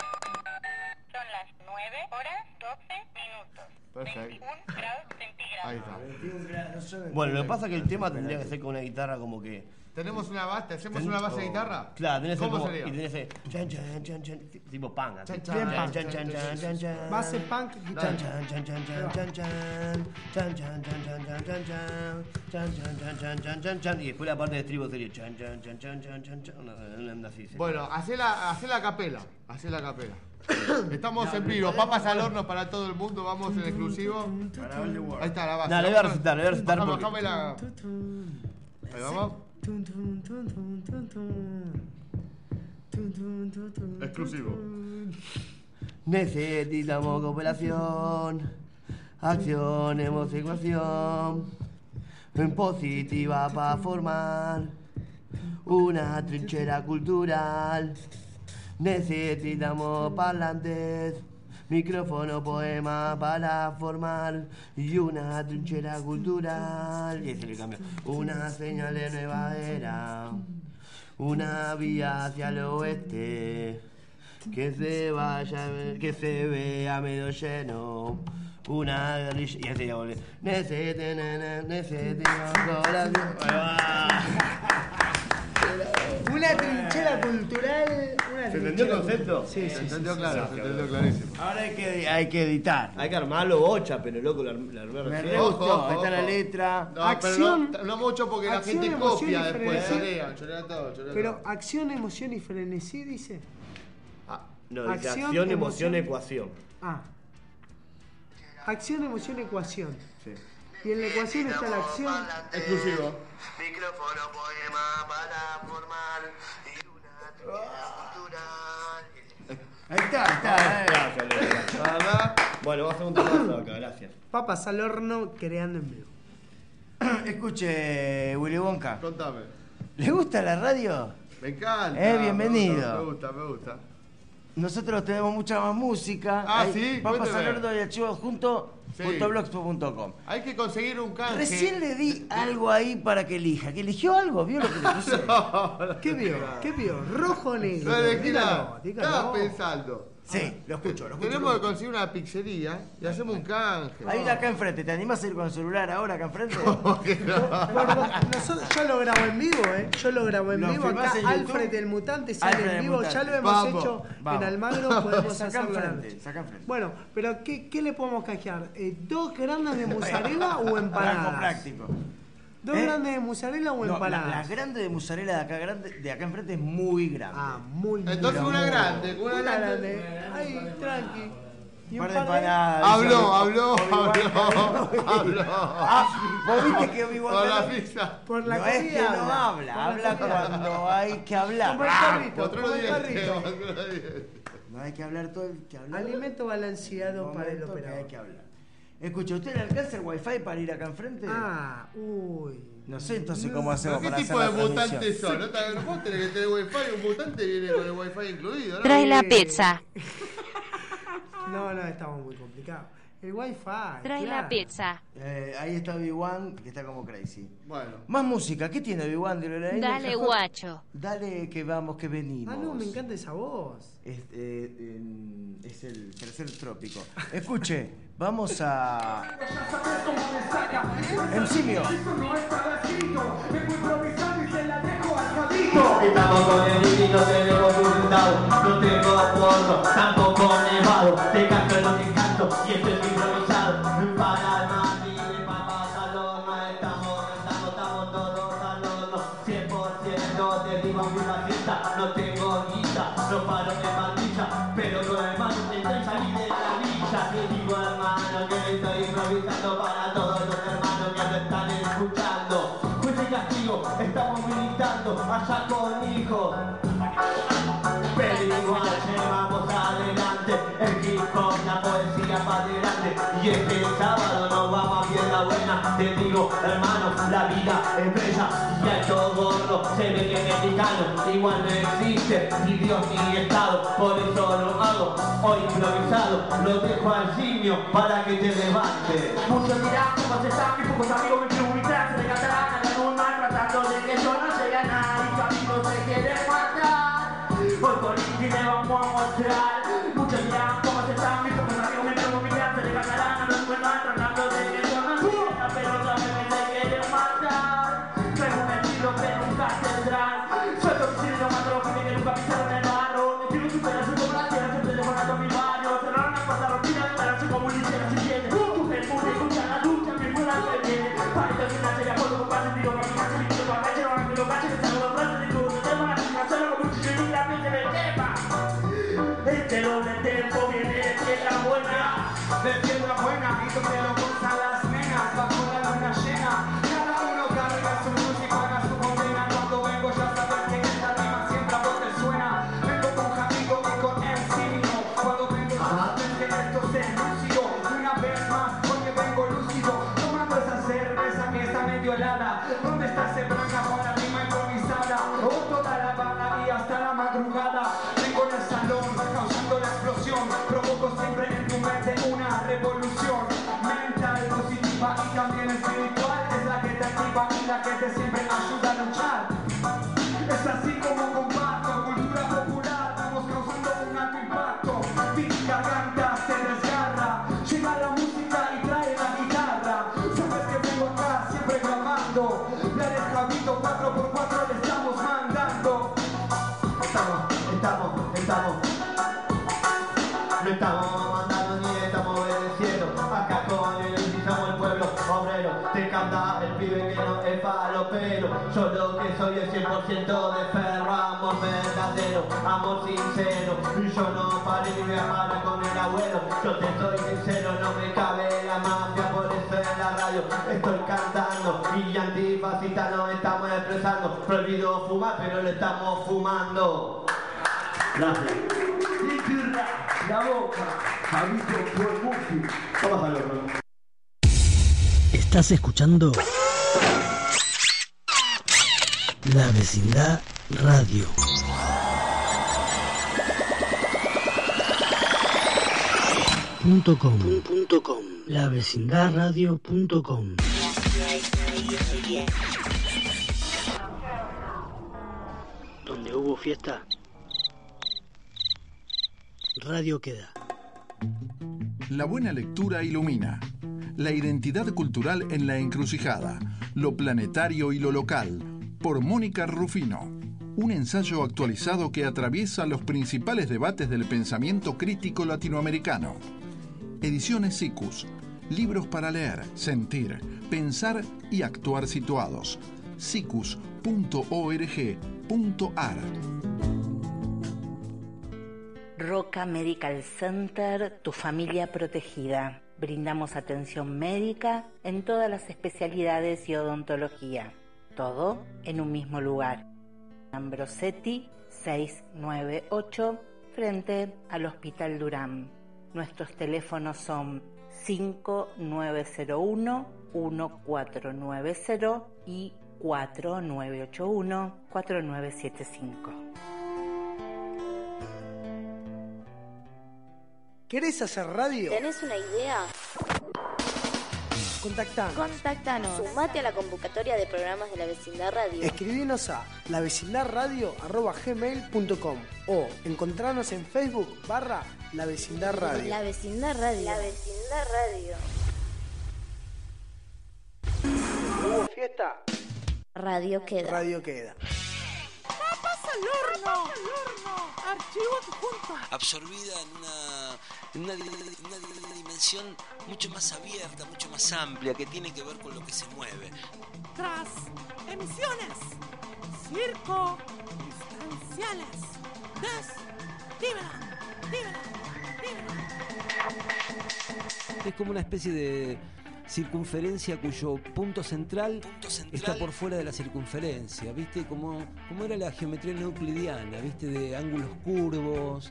C: Son las nueve horas doce minutos.
G: Perfecto.
C: veintiún grados centígrados.
G: Ahí está.
P: Bueno, lo que pasa que el tema tendría que ser con una guitarra como que.
G: ¿Tenemos una base? ¿Hacemos
P: Ten-
G: una base de
P: oh.
G: guitarra?
P: Claro, tenés que ser
G: ¿Cómo
P: como.
G: sería?
P: Y tenés que. Chan, chan, chan, chan, tipo panga.
G: Chan,
P: Chan,
G: chan,
P: chan,
G: chan,
P: chan, chan, chan, chan.
K: Base punk,
P: Chan,
K: guitarra.
P: chan, chan, chan, chan, chan, chan. Chan, chan, chan, chan, chan, chan, chan. Chan, chan, chan, chan, chan, chan, chan. Y después la parte de estribo sería chan, chan, chan, chan, chan, chan, chan. No, no, no, así. sí.
G: Bueno, hacé la, hacé la capela. Hacé la capela. Estamos en vivo. Papas al horno para todo el mundo. Vamos en exclusivo. Ahí está la base.
P: No, le voy a recitar, le voy a recitar
G: Bajame,
P: porque-
G: bajame la. Ahí vamos.
K: Tun, tun, tun, tun, tun, tun. Tun, tun, tun, tun,
G: Exclusivo.
K: tun.
P: Necesitamos cooperación, acción, hemos ecuación, en positiva para formar una trinchera cultural. Necesitamos parlantes, micrófono, poema para formar y una trinchera cultural. Y ese le cambia. Una señal de nueva era, una vía hacia el oeste. Que se vaya, que se vea medio lleno. Una guerrilla. Y así ya volví. Necesitamos, necesitamos colaboración. Ahí va.
K: Una trinchera cultural. Una
P: ¿Se entendió el
K: trinchera-
P: concepto?
K: Sí, sí,
G: Se
K: sí.
G: entendió
K: sí,
G: claro,
K: sí.
G: se entendió clarísimo.
F: Ahora hay que, hay que editar.
P: Hay que armarlo bocha, pero loco, la, la armé
F: Me
P: recién.
F: re
G: Ojo,
F: gustó.
G: ojo,
F: Ahí está la
G: ojo.
F: letra.
G: No,
K: Acción-
G: pero no, no mucho porque la
K: acción,
G: gente
K: emoción
G: copia
K: y
G: después.
K: frenesí.
G: Chorea, chorea todo, chorea
K: Pero
G: todo.
K: acción, emoción y frenesí, dice.
P: Ah, no, dice
K: Acción,
P: acción,
K: emoción.
P: emoción, ecuación.
K: Ah. Acción, emoción, ecuación.
P: Sí.
K: Y en la ecuación está la acción.
G: Exclusivo.
P: Micrófono, poema para formar y una trinchera cultural.
F: Ahí está, ahí está. eh.
P: Gracias, Leo. Nada. Bueno, vamos a hacer un temazo acá, gracias.
K: Papas al horno creando en vivo.
F: Escuche, Willy Wonka.
G: Contame.
F: ¿Le gusta la radio?
G: Me encanta.
F: Eh, bienvenido.
G: Me gusta, me gusta.
F: Nosotros tenemos mucha más música.
G: Ah,
F: Hay
G: sí,
F: Papas
G: cuénteme.
F: al horno y archivo adjunto.
G: Sí.
F: punto blogspot punto com.
G: Hay que conseguir un canje.
F: Recién le di algo ahí para que elija. ¿Que eligió algo? ¿Vio lo que le puse?
K: ¿Qué vio? ¿Qué vio? Rojo o negro.
G: No, de
K: Dígalo,
G: qué
K: dígalo.
G: estaba pensando.
F: Sí, lo escucho, lo escucho.
G: Tenemos que conseguir una pizzería y hacemos un canje.
F: Hay una acá enfrente. ¿Te animás a ir con el celular ahora acá enfrente?
K: Bueno, nosotros- yo lo grabo en vivo, ¿eh? Yo lo grabo en
F: ¿Lo
K: vivo.
F: filmás
K: Acá
F: en YouTube?
K: Alfred el Mutante sale
F: Alfred
K: en
F: el
K: vivo.
F: Mutante.
K: Ya lo hemos
G: Vamos,
K: hecho
F: vamos.
K: en Almagro. Podemos
F: Saca
K: hacerlo.
F: enfrente,
K: antes.
F: saca enfrente.
K: Bueno, pero ¿qué, qué le podemos canjear? Eh, ¿Dos grandes de mozzarella o
F: Algo
K: empanadas?
F: práctico.
K: ¿Dos
F: ¿Eh?
K: grandes de mozzarella o
F: No, la,
K: empanadas?
F: la grande de mozzarella de acá, grande, de acá enfrente es muy grande.
K: Ah, muy
G: Entonces
K: muy
G: una
K: grande.
G: grande, una
K: Una
G: grande.
K: grande. Ahí, tranqui. Y
F: Un par de
K: par de-
F: empanadas.
G: Habló, habló,
F: Obi-Wan
G: habló,
F: Kenobi.
G: habló.
F: Ah, vos viste que Obi-Wan
G: Con la
F: Kenobi
G: pizza.
K: Por la
F: no es que
K: comida
F: no habla,
K: Por la
F: habla
K: comida.
F: cuando hay que hablar.
K: Como el
F: Ah,
K: perrito,
G: Otro
K: como el
G: día.
K: perrito.
G: otro día.
F: No hay que hablar todo el que hablar.
K: Alimento balanceado
F: Un
K: para el
F: momento que
K: operador.
F: hay que hablar. Escucha, ¿usted le alcanza el wifi para ir acá enfrente?
K: Ah, uy.
F: No sé entonces cómo hacemos
G: ¿Qué
F: para
G: tipo
F: hacer
G: de
F: la
G: mutantes
F: transmisión.
G: son? ¿No te vos tenés que tener wifi? Un mutante viene con el wifi incluido, ¿no?
Q: Trae la pizza.
K: No, no, estamos muy complicados. El wifi.
Q: Trae
K: claro.
Q: la pizza.
F: Eh, ahí está Obi-Wan, que está como crazy.
G: Bueno.
F: Más música, ¿qué tiene Obi-Wan? de Lorena?
Q: Dale, guacho.
F: Dale que vamos, que venimos.
K: Ah, no, me encanta esa voz.
F: Es, eh, en- es el tercer trópico. Escuche, vamos a... El simio.
O: Estamos con el Lili, no tenemos resultado, no tengo porno, tampoco nevado, te canto lo que canto y esto es improvisado. Para el Madrid, papas al horno, estamos, estamos, estamos todos al horno, cien por ciento te digo a mi bajista, no tengo guita, no paro de bandilla, pero con hermano estoy salir de la villa. Te digo hermano que estoy improvisando para todos los hermanos que me están escuchando. Juez y castigo, estamos militando allá con hijos. Pero igual llevamos adelante el hip hop, la poesía para adelante. Y este sábado nos vamos a fiesta buena. Te digo, hermano, la vida es bella. Y alto gordo, se ve que es mexicano. Igual no existe ni Dios ni Estado. Por eso lo hago hoy improvisado. Lo dejo al simio para que te levantes. Muchos dirán cómo se está, mis pocos amigos me preguntan. Se le cantarán a un mal tratando de que yo no llegue a nada. Y tu amigo se quiere matar. Hoy con Indy le vamos a mostrar. Muchos dirán cómo se está, mis pocos amigos me preguntan. Se le cantarán a un mal tratando de que yo no llegue a nada. Pero también me se quiere matar. Traigo un estilo que nunca tendrán. Suelto mi estilo, mato los que nunca pisaron el barro. Estilo super azul como la tierra, siempre devorando mi barrio. Cerraron la puerta, los tiran, pero así como Ulises si tiene. Tu gente escucha la lucha, mi buena que viene. Para que al final se le acuerdo con paz, tiro para mi casa, mi tiro para calle, para que lo cache, que salgo los brazos y todo. Tema la combinación, como un chillo y la mente me quema. Este doble tempo viene de piedra buena. De piedra buena, y donde lo gozan las nenas, bajo la luna llena. Cada uno carga su música, haga su condena. Cuando vengo ya sabes que esta rima siempre a vos te suena. Vengo con Javigo y con el simio. Cuando vengo ya sabes que esto es lúcido. Una vez más, porque vengo lúcido. Tomando esa cerveza que está medio helada. ¿Dónde está ese branca con la rima improvisada? O toda la banda y hasta la madrugada. Vengo en el salón, causando la explosión. Provoco siempre en tu mente una revolución mental, positiva y también espiritual. Es la que te activa y la que te siempre ayuda a luchar. Es así como comparto cultura popular. Vamos causando un alto impacto. Mi garganta se desgarra. Llega la música y trae la guitarra. Sabes que vengo acá siempre grabando. La de Javito cuatro por cuatro le estamos mandando. Estamos, estamos, estamos. No estamos mandando ni estamos obedeciendo. Acá con el utilizamos el pueblo obrero. Te canta el pibe que no es falopero. Yo lo que soy es cien por ciento de ferro. Amor verdadero, amor sincero. Y yo no paré ni me amaré con el abuelo. Yo te soy sincero, no me cabe la mafia. Por eso en la radio estoy cantando. Y antifascista nos estamos expresando. Prohibido fumar, pero lo estamos fumando. Gracias. La boca, Javito, buen músico. Vamos a verlo.
H: Estás escuchando La Vecindad Radio. Punto com. Punto com. La Vecindad Radio punto com. Donde hubo fiesta, radio queda.
I: La buena lectura ilumina. La identidad cultural en la encrucijada. Lo planetario y lo local. Por Mónica Rufino. Un ensayo actualizado que atraviesa los principales debates del pensamiento crítico latinoamericano. Ediciones SICUS. Libros para leer, sentir, pensar y actuar situados. sicus punto org punto ar.
J: Roca Medical Center, tu familia protegida. Brindamos atención médica en todas las especialidades y odontología. Todo en un mismo lugar. Ambrosetti seiscientos noventa y ocho, frente al Hospital Durán. Nuestros teléfonos son cinco nueve cero uno, uno cuatro nueve cero y cuatro nueve ocho uno, cuatro nueve siete cinco.
K: ¿Querés hacer radio?
L: ¿Tenés una idea?
K: Contactanos.
L: Contactanos. Sumate a la convocatoria de programas de la Vecindad Radio.
K: Escribinos a lavecindadradio arroba gmail punto com o encontrarnos en Facebook barra La Vecindad Radio.
L: La Vecindad Radio. La Vecindad Radio.
K: ¿Hubo fiesta?
L: Radio queda.
K: Radio queda.
O: ¡Papas al horno! Archivo adjunto.
R: Absorbida en una, en una, una dimensión mucho más abierta, mucho más amplia, que tiene que ver con lo que se mueve.
O: Tras emisiones, circo, distanciales, des, Tibelan, Tibelan, Tibelan.
S: Es como una especie de circunferencia cuyo punto central,
R: punto central
S: está por fuera de la circunferencia, ¿viste? Como, como era la geometría no euclidiana, ¿viste? De ángulos curvos.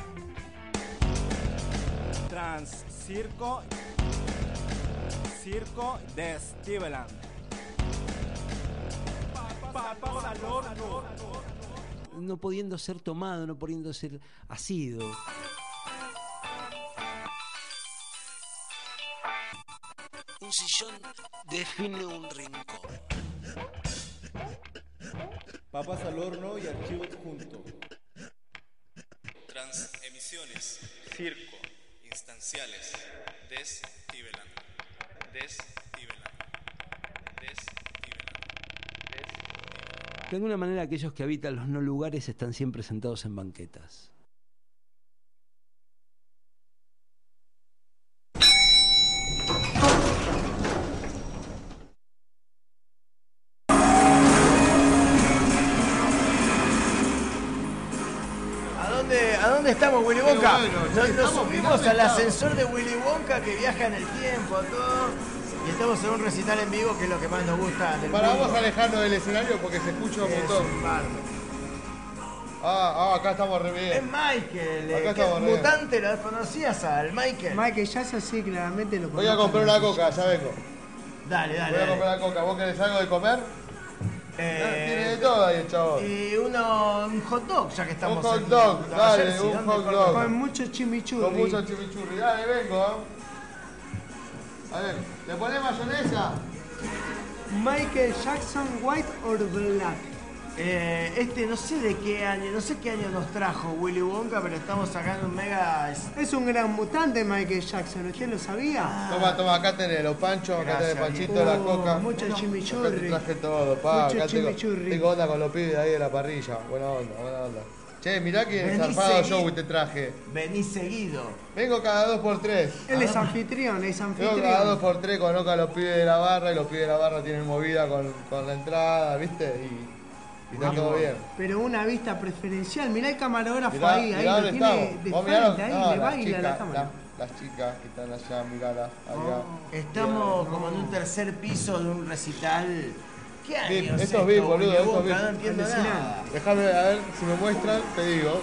T: Trans circo circo des Tibeland. Papas al horno.
S: No pudiendo ser tomado, no pudiendo ser asido.
R: Un sillón define un rincón.
T: Papas al horno y archivo adjunto.
U: Transemisiones, circo, instanciales, des Tibelan, des Tibelan, des Tibelan, des Tibelan.
S: De alguna manera aquellos que habitan los no lugares están siempre sentados en banquetas.
F: ¿A dónde estamos, Willy Wonka?
G: Bueno,
F: nos,
G: sí,
F: nos
G: estamos,
F: subimos
G: mirá,
F: al
G: estamos.
F: ascensor de Willy Wonka que viaja en el tiempo, todo. Y estamos en un recital en vivo, que es lo que más nos gusta del
G: Para,
F: mundo.
G: vamos a alejarnos del escenario porque se escucha un
F: Es
G: montón.
F: un bardo.
G: Ah, ah, acá estamos re
F: Es
G: bien.
F: Michael,
G: Acá
F: eh, que
G: estamos
F: es
G: re bien.
F: mutante, ¿lo conocías al Michael?
K: Michael Jackson sí, claramente lo
G: Voy a
K: conozco.
G: comprar una coca, ya vengo.
F: Dale, dale.
G: Voy a
F: dale.
G: comprar una coca. ¿Vos querés algo de comer?
F: Eh,
G: Tiene de todo ahí el chabón.
F: Y uno, un hot dog, ya que estamos
G: Un hot
F: en-
G: dog,
F: Nueva
G: dale,
F: Jersey,
G: un
F: ¿dónde
G: hot
F: corta?
G: dog.
K: Con mucho chimichurri.
G: Con mucho chimichurri. Dale, vengo. ¿eh? A ver, ¿le ponés mayonesa?
K: Michael Jackson, White or Black.
F: Eh, este no sé de qué año, no sé qué año nos trajo Willy Wonka, pero estamos sacando un mega...
K: Es un gran mutante Michael Jackson, ¿usted lo sabía?
G: Toma, toma, acá tenés los panchos, acá tenés el
F: Gracias,
G: panchito, la
K: Oh,
G: coca.
K: mucho
G: Acá te
K: chimichurri.
G: traje todo, pa.
K: Mucho
G: Acá tengo,
K: chimichurri.
G: tengo onda con los pibes ahí de la parrilla. Buena onda, buena onda. Che, mirá que
F: Vení
G: zarpado
F: segui-
G: show te traje.
F: Vení seguido.
G: Vengo cada dos por tres.
K: Él es anfitrión, es
G: Vengo cada dos
K: anfitrión.
G: por tres, conozco a los pibes de la barra y los pibes de la barra tienen movida con, con la entrada, ¿viste? Y, y está todo bien.
K: Pero una vista preferencial. Mirá el camarógrafo
G: Mirá,
K: ahí, ahí
G: mirá
K: lo
G: dónde
K: tiene
G: estamos.
K: de
G: Vos mirá
K: frente,
G: los-
K: ahí
G: no,
K: le
G: las
K: baila la
G: chicas,
K: cámara.
G: Las, las chicas que están allá, miralas, allá.
F: Estamos como en un tercer piso de un recital. ¿Qué
G: Bien,
F: años
G: esto es bien,
F: Willy
G: boludo, esto
F: Wonka?
G: es bien.
F: No entiendo nada.
G: Déjame a ver si me muestran, te digo.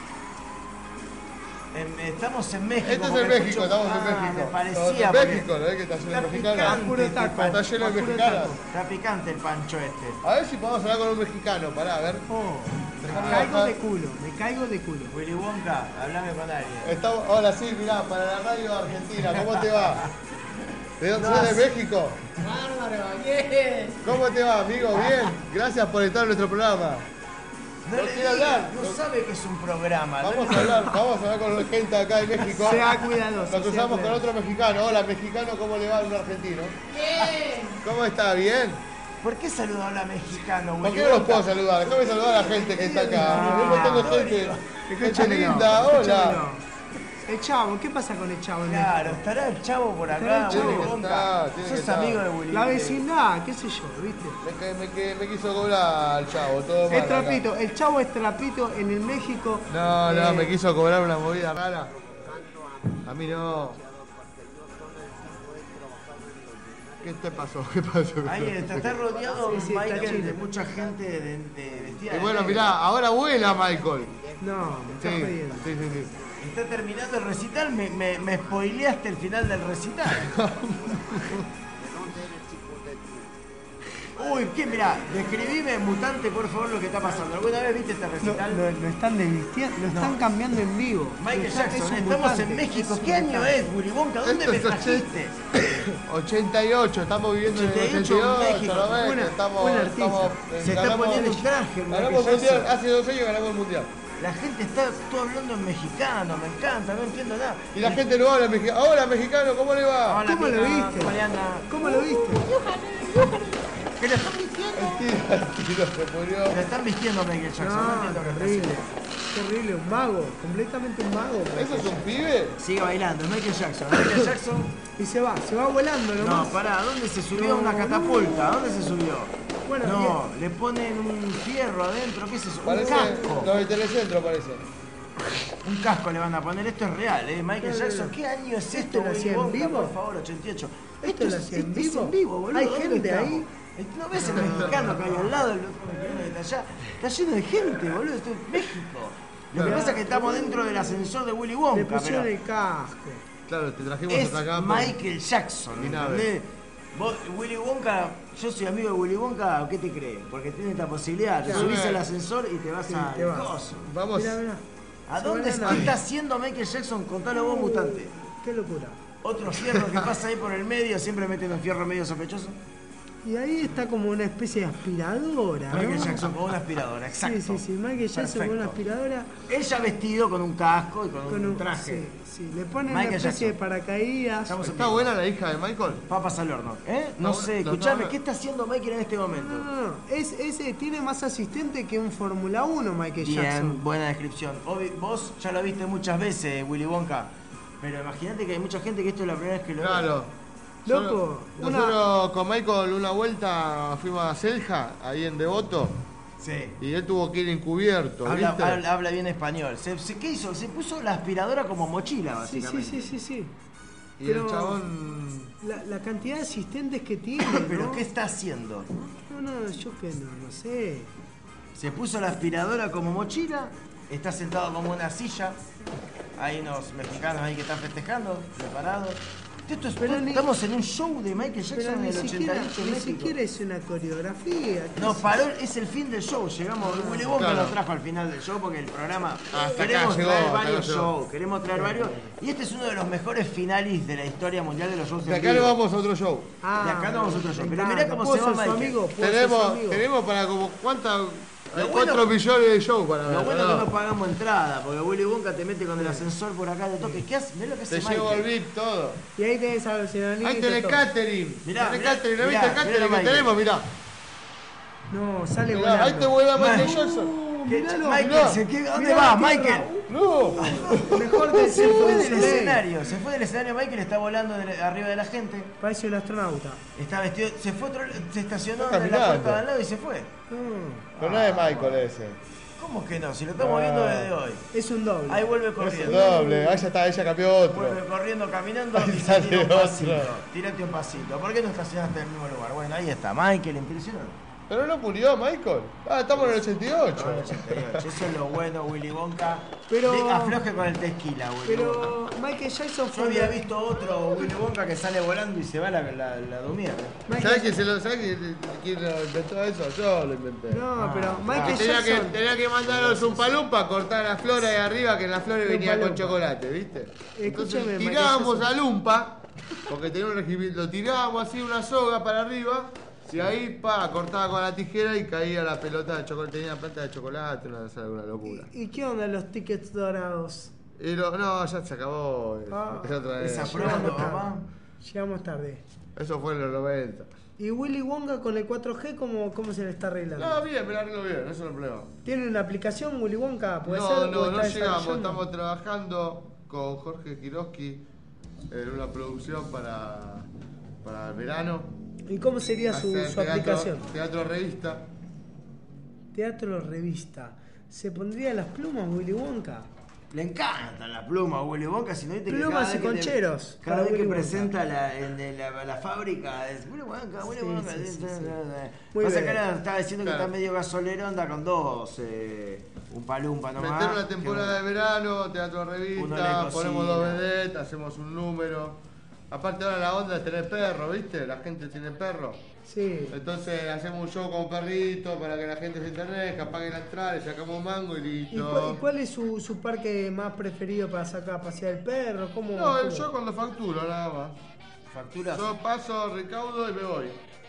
F: En- estamos en México.
G: Esto es
F: porque
G: en México,
F: escucho-
G: estamos en
F: Ah,
G: México.
F: Me parecía.
G: Estamos en
F: porque
G: México, ¿no ves que está lleno de
F: está
G: mexicanos?
F: picante
K: Puro
F: este
K: taco,
F: pan-
G: Está lleno de
K: puro
G: mexicanas.
K: taco.
F: Está picante el pancho este.
G: A ver si podemos hablar con un mexicano, pará, a ver.
K: Oh,
G: Déjame
K: me caigo
G: bajar.
K: de culo, me caigo de culo.
F: Willy Wonka, hablame con alguien.
G: Estamos, ahora sí, mirá, para la radio argentina, ¿cómo te va? ¿De dónde
F: No,
G: sos de
F: sí.
G: México?
F: Bárbaro, bien.
G: ¿Cómo te va, amigo? Bien. Gracias por estar en nuestro programa.
F: No,
G: No
F: le
G: quiere
F: diga,
G: hablar.
F: no sabe que es un programa.
G: Vamos
F: no
G: a hablar, vamos a hablar con la gente acá de México.
K: Sea cuidadoso,
G: Nos
K: sea
G: cruzamos con
K: cuidadoso.
G: otro mexicano. Hola, mexicano, ¿cómo le va a un argentino?
F: Bien.
G: ¿Cómo está? ¿Bien?
F: ¿Por qué saludó a la mexicana, Willy
G: ¿Por qué no los
F: Wonka?
G: puedo saludar? Déjame saludar a la gente que está acá. Hay un montón de gente, gente
K: Escúchamelo,
G: linda. Hola.
K: escúchamelo. El chavo, ¿qué pasa con el chavo en
F: Claro,
K: México?
F: estará el chavo por
K: Estará
F: acá,
K: el
F: Willy
K: chavo.
F: Wonka.
G: Está, tiene que
F: Sos
G: estar.
F: amigo de Willy
K: La
F: Wonka.
K: vecindad, qué sé yo, ¿viste?
G: Me, que- me, que- me quiso cobrar el chavo, todo mal
K: Es
G: acá.
K: trapito, el chavo es trapito en el México.
G: No, no,
K: eh,
G: me quiso cobrar una movida rara. A mí no. ¿Qué te pasó? ¿Qué pasó?
F: Ahí está, está rodeado
K: Sí, sí, está
F: Michael
K: chido.
F: de mucha gente de, de vestida
G: Y
F: de
G: bueno,
F: negro.
G: mirá, ahora vuela Michael.
K: No, me está
G: Sí,
K: jodiendo.
G: sí, sí, sí.
F: Está terminando el recital, me, me, me spoileaste el final del recital. Uy, ¿qué? Mirá, describime, mutante, por favor, lo que está pasando. ¿Alguna vez viste este
K: Lo,
F: recital?
K: lo- lo están desvistiendo, lo están
F: No.
K: cambiando en vivo.
F: Michael
K: Está-
F: Jackson,
K: es un
F: estamos
K: mutante,
F: en México.
K: es un
F: ¿Qué año
K: mutante.
F: es, Willy Wonka? ¿Dónde me
G: Esto es
F: trajiste?
G: ochenta y ocho, estamos viviendo en el
F: ochenta y ocho,
G: ochenta y ocho,
F: México.
G: ¿no ves?
F: Buena-
G: estamos,
F: buen artista.
G: estamos,
F: Se está
G: ganamos-
F: poniendo un traje, Michael
G: Ganamos el mundial,
F: Jackson.
G: hace dos años ganamos el mundial.
F: La gente está todo hablando en mexicano, me encanta, no entiendo nada.
G: Y la gente no habla mexicano. Hola mexicano, ¿cómo le va?
F: Hola,
K: ¿Cómo lo
F: Pina,
K: viste?
F: ¿cómo le anda?
K: ¿Cómo lo viste?
F: ¿Qué lo están vistiendo?
G: El tiro se murió.
F: Lo están vistiendo a Michael Jackson, no,
K: No,
F: entiendo qué está
K: terrible.
F: haciendo.
K: Terrible, un mago, completamente un mago.
G: ¿Eso es un pibe?
F: Sigue bailando, es Michael Jackson. Michael Jackson.
K: Y se va, se va volando
F: No,
K: nomás.
F: pará, ¿a dónde se subió?
K: No,
F: ¿A una catapulta? ¿A dónde se subió?
K: Bueno,
F: No, le ponen un fierro adentro, ¿qué es eso?
G: Parece
F: Un casco.
G: los de Telecentro, parece.
F: Un casco le van a poner, esto es real, ¿eh? Michael
K: No, no,
F: Jackson,
K: no.
F: ¿qué año es
K: ¿Esto
F: esto?
K: lo
F: Willy
K: hacía en
F: Wonka,
K: vivo?
F: por favor, ochenta y ocho.
K: ¿Esto lo
F: es-
K: hacía en
F: esto es
K: vivo?
F: en vivo, boludo.
K: ¿Hay
F: ¿Dónde
K: gente
F: estamos?
K: ahí?
F: ¿No ves el mexicano que hay al lado, el otro mexicano que está allá? Está lleno de gente, boludo, esto es México. Lo que
G: Claro.
F: pasa es que estamos dentro del ascensor de Willy
K: Le
F: Wonka,
K: pusieron
F: pero
K: el casco.
G: Claro, te trajimos
F: es
G: hasta acá. por-
F: Michael Jackson,
G: Mi nave.
F: ¿entendés? Vos, Willy Wonka, yo soy amigo de Willy Wonka, ¿qué te crees? Porque tiene esta posibilidad, te
G: Claro.
F: subís al ascensor y te vas
K: Sí,
F: a
K: te vas.
F: coso.
G: Vamos.
K: Mirá, mirá.
F: ¿A
K: Se
F: dónde
K: van
F: está,
K: a la-
F: está haciendo Michael Jackson? Contalo vos, mutante.
K: Qué locura.
F: Otro fierro que pasa ahí por el medio, siempre meten un fierro medio sospechoso.
K: Y ahí está como una especie de aspiradora, ¿no?
F: Michael Jackson con una aspiradora, exacto.
K: Sí, sí, sí. Michael Jackson con una
F: Perfecto.
K: aspiradora.
F: Ella vestido con un casco y con,
K: Con
F: un traje.
K: Sí, sí. Le ponen
F: Michael
K: una especie
F: Jackson.
K: de paracaídas.
F: Estamos en
G: ¿Está
F: vivo.
G: buena la hija de Michael?
F: Papas al horno. ¿Eh? No
G: Está
F: sé,
G: buena-
F: escuchame,
G: está
F: ¿qué está haciendo Michael en este momento?
K: No, no, no. Es, ese tiene más asistente que un Fórmula uno, Michael
F: Bien,
K: Jackson.
F: buena descripción. Obvi- vos ya lo viste muchas veces, Willy Wonka. Pero imagínate que hay mucha gente que esto es la primera vez que lo ve.
G: Claro.
K: Loco, una-
G: Nosotros con Michael una vuelta fuimos a Celja, ahí en Devoto,
F: Sí.
G: y él tuvo que ir encubierto,
F: Habla,
G: ¿viste?
F: habla- habla bien español. Se, se- ¿Qué hizo? Se puso la aspiradora como mochila,
K: Sí,
F: básicamente.
K: sí, sí, sí, sí.
G: Y
K: Pero
G: el chabón...
K: La, la cantidad de asistentes que tiene,
F: ¿Pero
K: ¿no?
F: qué está haciendo?
K: No, no, yo que no, no sé.
F: Se puso la aspiradora como mochila, está sentado como una silla. Hay unos mexicanos ahí que están festejando, preparados. Esto es-
K: Pero ni-
F: estamos en un show de Michael
K: Pero
F: Jackson en
K: ni
F: el
K: siquiera,
F: ochenta y ocho en
K: ni
F: México.
K: siquiera es una coreografía. ¿qué
F: No,
K: es?
F: paró, es el fin del show. Llegamos, Willy Wonka
G: Claro.
F: lo trajo al final del show porque el programa
G: Hasta acá
F: queremos
G: llegó,
F: traer
G: hasta acá
F: varios
G: llegó.
F: shows, queremos traer varios. Y este es uno de los mejores finales de la historia mundial de los shows
G: De
F: en
G: acá
F: vivo.
G: nos vamos a otro show.
K: Ah,
F: de acá no vamos a otro show.
K: me
F: Pero
K: encanta.
F: mirá cómo
K: ¿Puedo
F: se va
K: ser su
F: Michael.
K: amigo? ¿Puedo ser su
G: Tenemos,
K: amigo?
G: tenemos para como cuántas...
F: Lo
G: cuatro
F: bueno-
G: millones de shows para ver.
F: Lo bueno es
G: ¿no?
F: que no pagamos entrada, porque Willy Wonka te mete con el ascensor por acá de toque. ¿Qué hace? Mirá lo que hace
G: Te llevo
F: Michael.
G: al V I P todo.
K: Y ahí tenés a los enanitos.
G: Ahí tenés
K: todo.
G: catering.
F: Mirá,
G: tenés
F: mirá,
G: catering. ¿No
F: mirá,
G: viste el
F: mirá
G: catering
F: a
G: que
F: Michael.
G: tenemos? Mirá.
K: No, sale
G: Mirá,
K: volando.
G: ahí te vuela Michael
F: Michael.
G: Jackson.
F: ¿Qué-
K: Miralo,
F: Michael,
G: mirá.
F: ¿se qué- ¿dónde
K: Mirá
F: vas,
K: la tierra.
F: Michael?
G: No.
K: Mejor que
F: Se fue del
K: Soleil.
F: escenario, se fue del escenario Michael, está volando de- arriba de la gente.
K: Parece un astronauta.
F: Está vestido, se fue otro, se estacionó
G: Está
F: en la
G: caminando.
F: puerta de al lado y se fue.
K: No,
G: Pero no es Michael ese.
F: ¿Cómo que no? Si lo estamos
G: Ah.
F: viendo desde hoy.
K: es un doble.
F: Ahí vuelve
G: Es el
F: corriendo.
G: doble. Ahí ya está, ella cambió otro.
F: Vuelve corriendo, caminando
G: Ahí
F: y se
G: sale
F: tira un
G: otro.
F: pasito. Tírate un pasito. ¿Por qué no estacionaste en el mismo lugar? Bueno, ahí está. Michael, impresionante.
G: Pero no murió Michael. Ah, estamos en el ochenta y ocho.
F: No, el ochenta y ocho. Eso es lo bueno, Willy Wonka.
K: Pero-
F: De- afloje con el tequila, Willy Wonka.
K: Pero Michael Jackson
F: Yo
K: fue.
F: había visto otro Willy Wonka que sale volando y se va la, la, la Dumier.
G: ¿Sabes quién se lo sabe quién, quién lo inventó eso? Yo lo inventé.
K: No, pero Michael
G: Tenía que,
K: Jackson.
G: tenía que mandarnos un palumpa a cortar la flora de arriba, que en las flores
K: Un
G: venía con
K: palumpa.
G: chocolate, ¿viste? Entonces
K: Escúchame, Michael
G: tirábamos
K: Jackson.
G: a lumpa, porque tenía un regimiento, lo tirábamos así una soga para arriba, y ahí, pa, cortaba con la tijera y caía la pelota de chocolate, tenía planta de chocolate, una, una locura.
K: ¿Y qué onda los tickets dorados?
G: Y lo- no, ya se acabó. es-
K: Ah,
G: es otra vez.
F: esa prueba no, mamá.
K: Llegamos tarde.
G: Eso fue en los noventa.
K: ¿Y Willy Wonka con el cuatro G cómo, cómo se le está arreglando?
G: No, bien, me la arreglo bien, eso no es problema.
K: ¿Tiene una aplicación Willy Wonka? ¿Puede
G: No,
K: ser? ¿O
G: no,
K: está
G: no llegamos,
K: desarrollando?
G: estamos trabajando con Jorge Kiroski en una producción para, para el verano.
K: ¿Y cómo sería su,
G: Hacer
K: su
G: teatro-
K: aplicación?
G: Teatro revista.
K: Teatro revista. ¿Se pondría las plumas Willy Wonka?
F: Le encantan las plumas, Willy Wonka, si no viste que
K: Plumas
F: cada
K: y
F: vez que te-
K: concheros
F: cada
K: para
F: vez que
K: Willy Wonka.
F: presenta la, en de la, la fábrica, es Willy Wonka, Willy
K: Sí,
F: Wonka.
K: sí, sí, sí.
F: Muy
K: Muy
F: Pasa
K: bien.
F: que ahora estaba diciendo
G: Claro.
F: que está medio gasolero, anda con dos, eh, un palumpa nomás.
G: Meter una temporada de verano, teatro
F: Uno le
G: revista,
F: cocina.
G: ponemos dos vedettes, hacemos un número. Aparte ahora la onda es tener perro, ¿viste? La gente tiene perro.
K: Sí.
G: Entonces hacemos un show con perrito para que la gente se enternezca, pague la entrada, le sacamos mango y
K: ¿Y
G: listo.
K: cuál, y cuál es su, su parque más preferido para sacar a pasear el perro? ¿Cómo,
G: No,
K: cómo?
G: yo cuando facturo nada más.
F: ¿Facturas?
G: Yo paso, recaudo y me voy.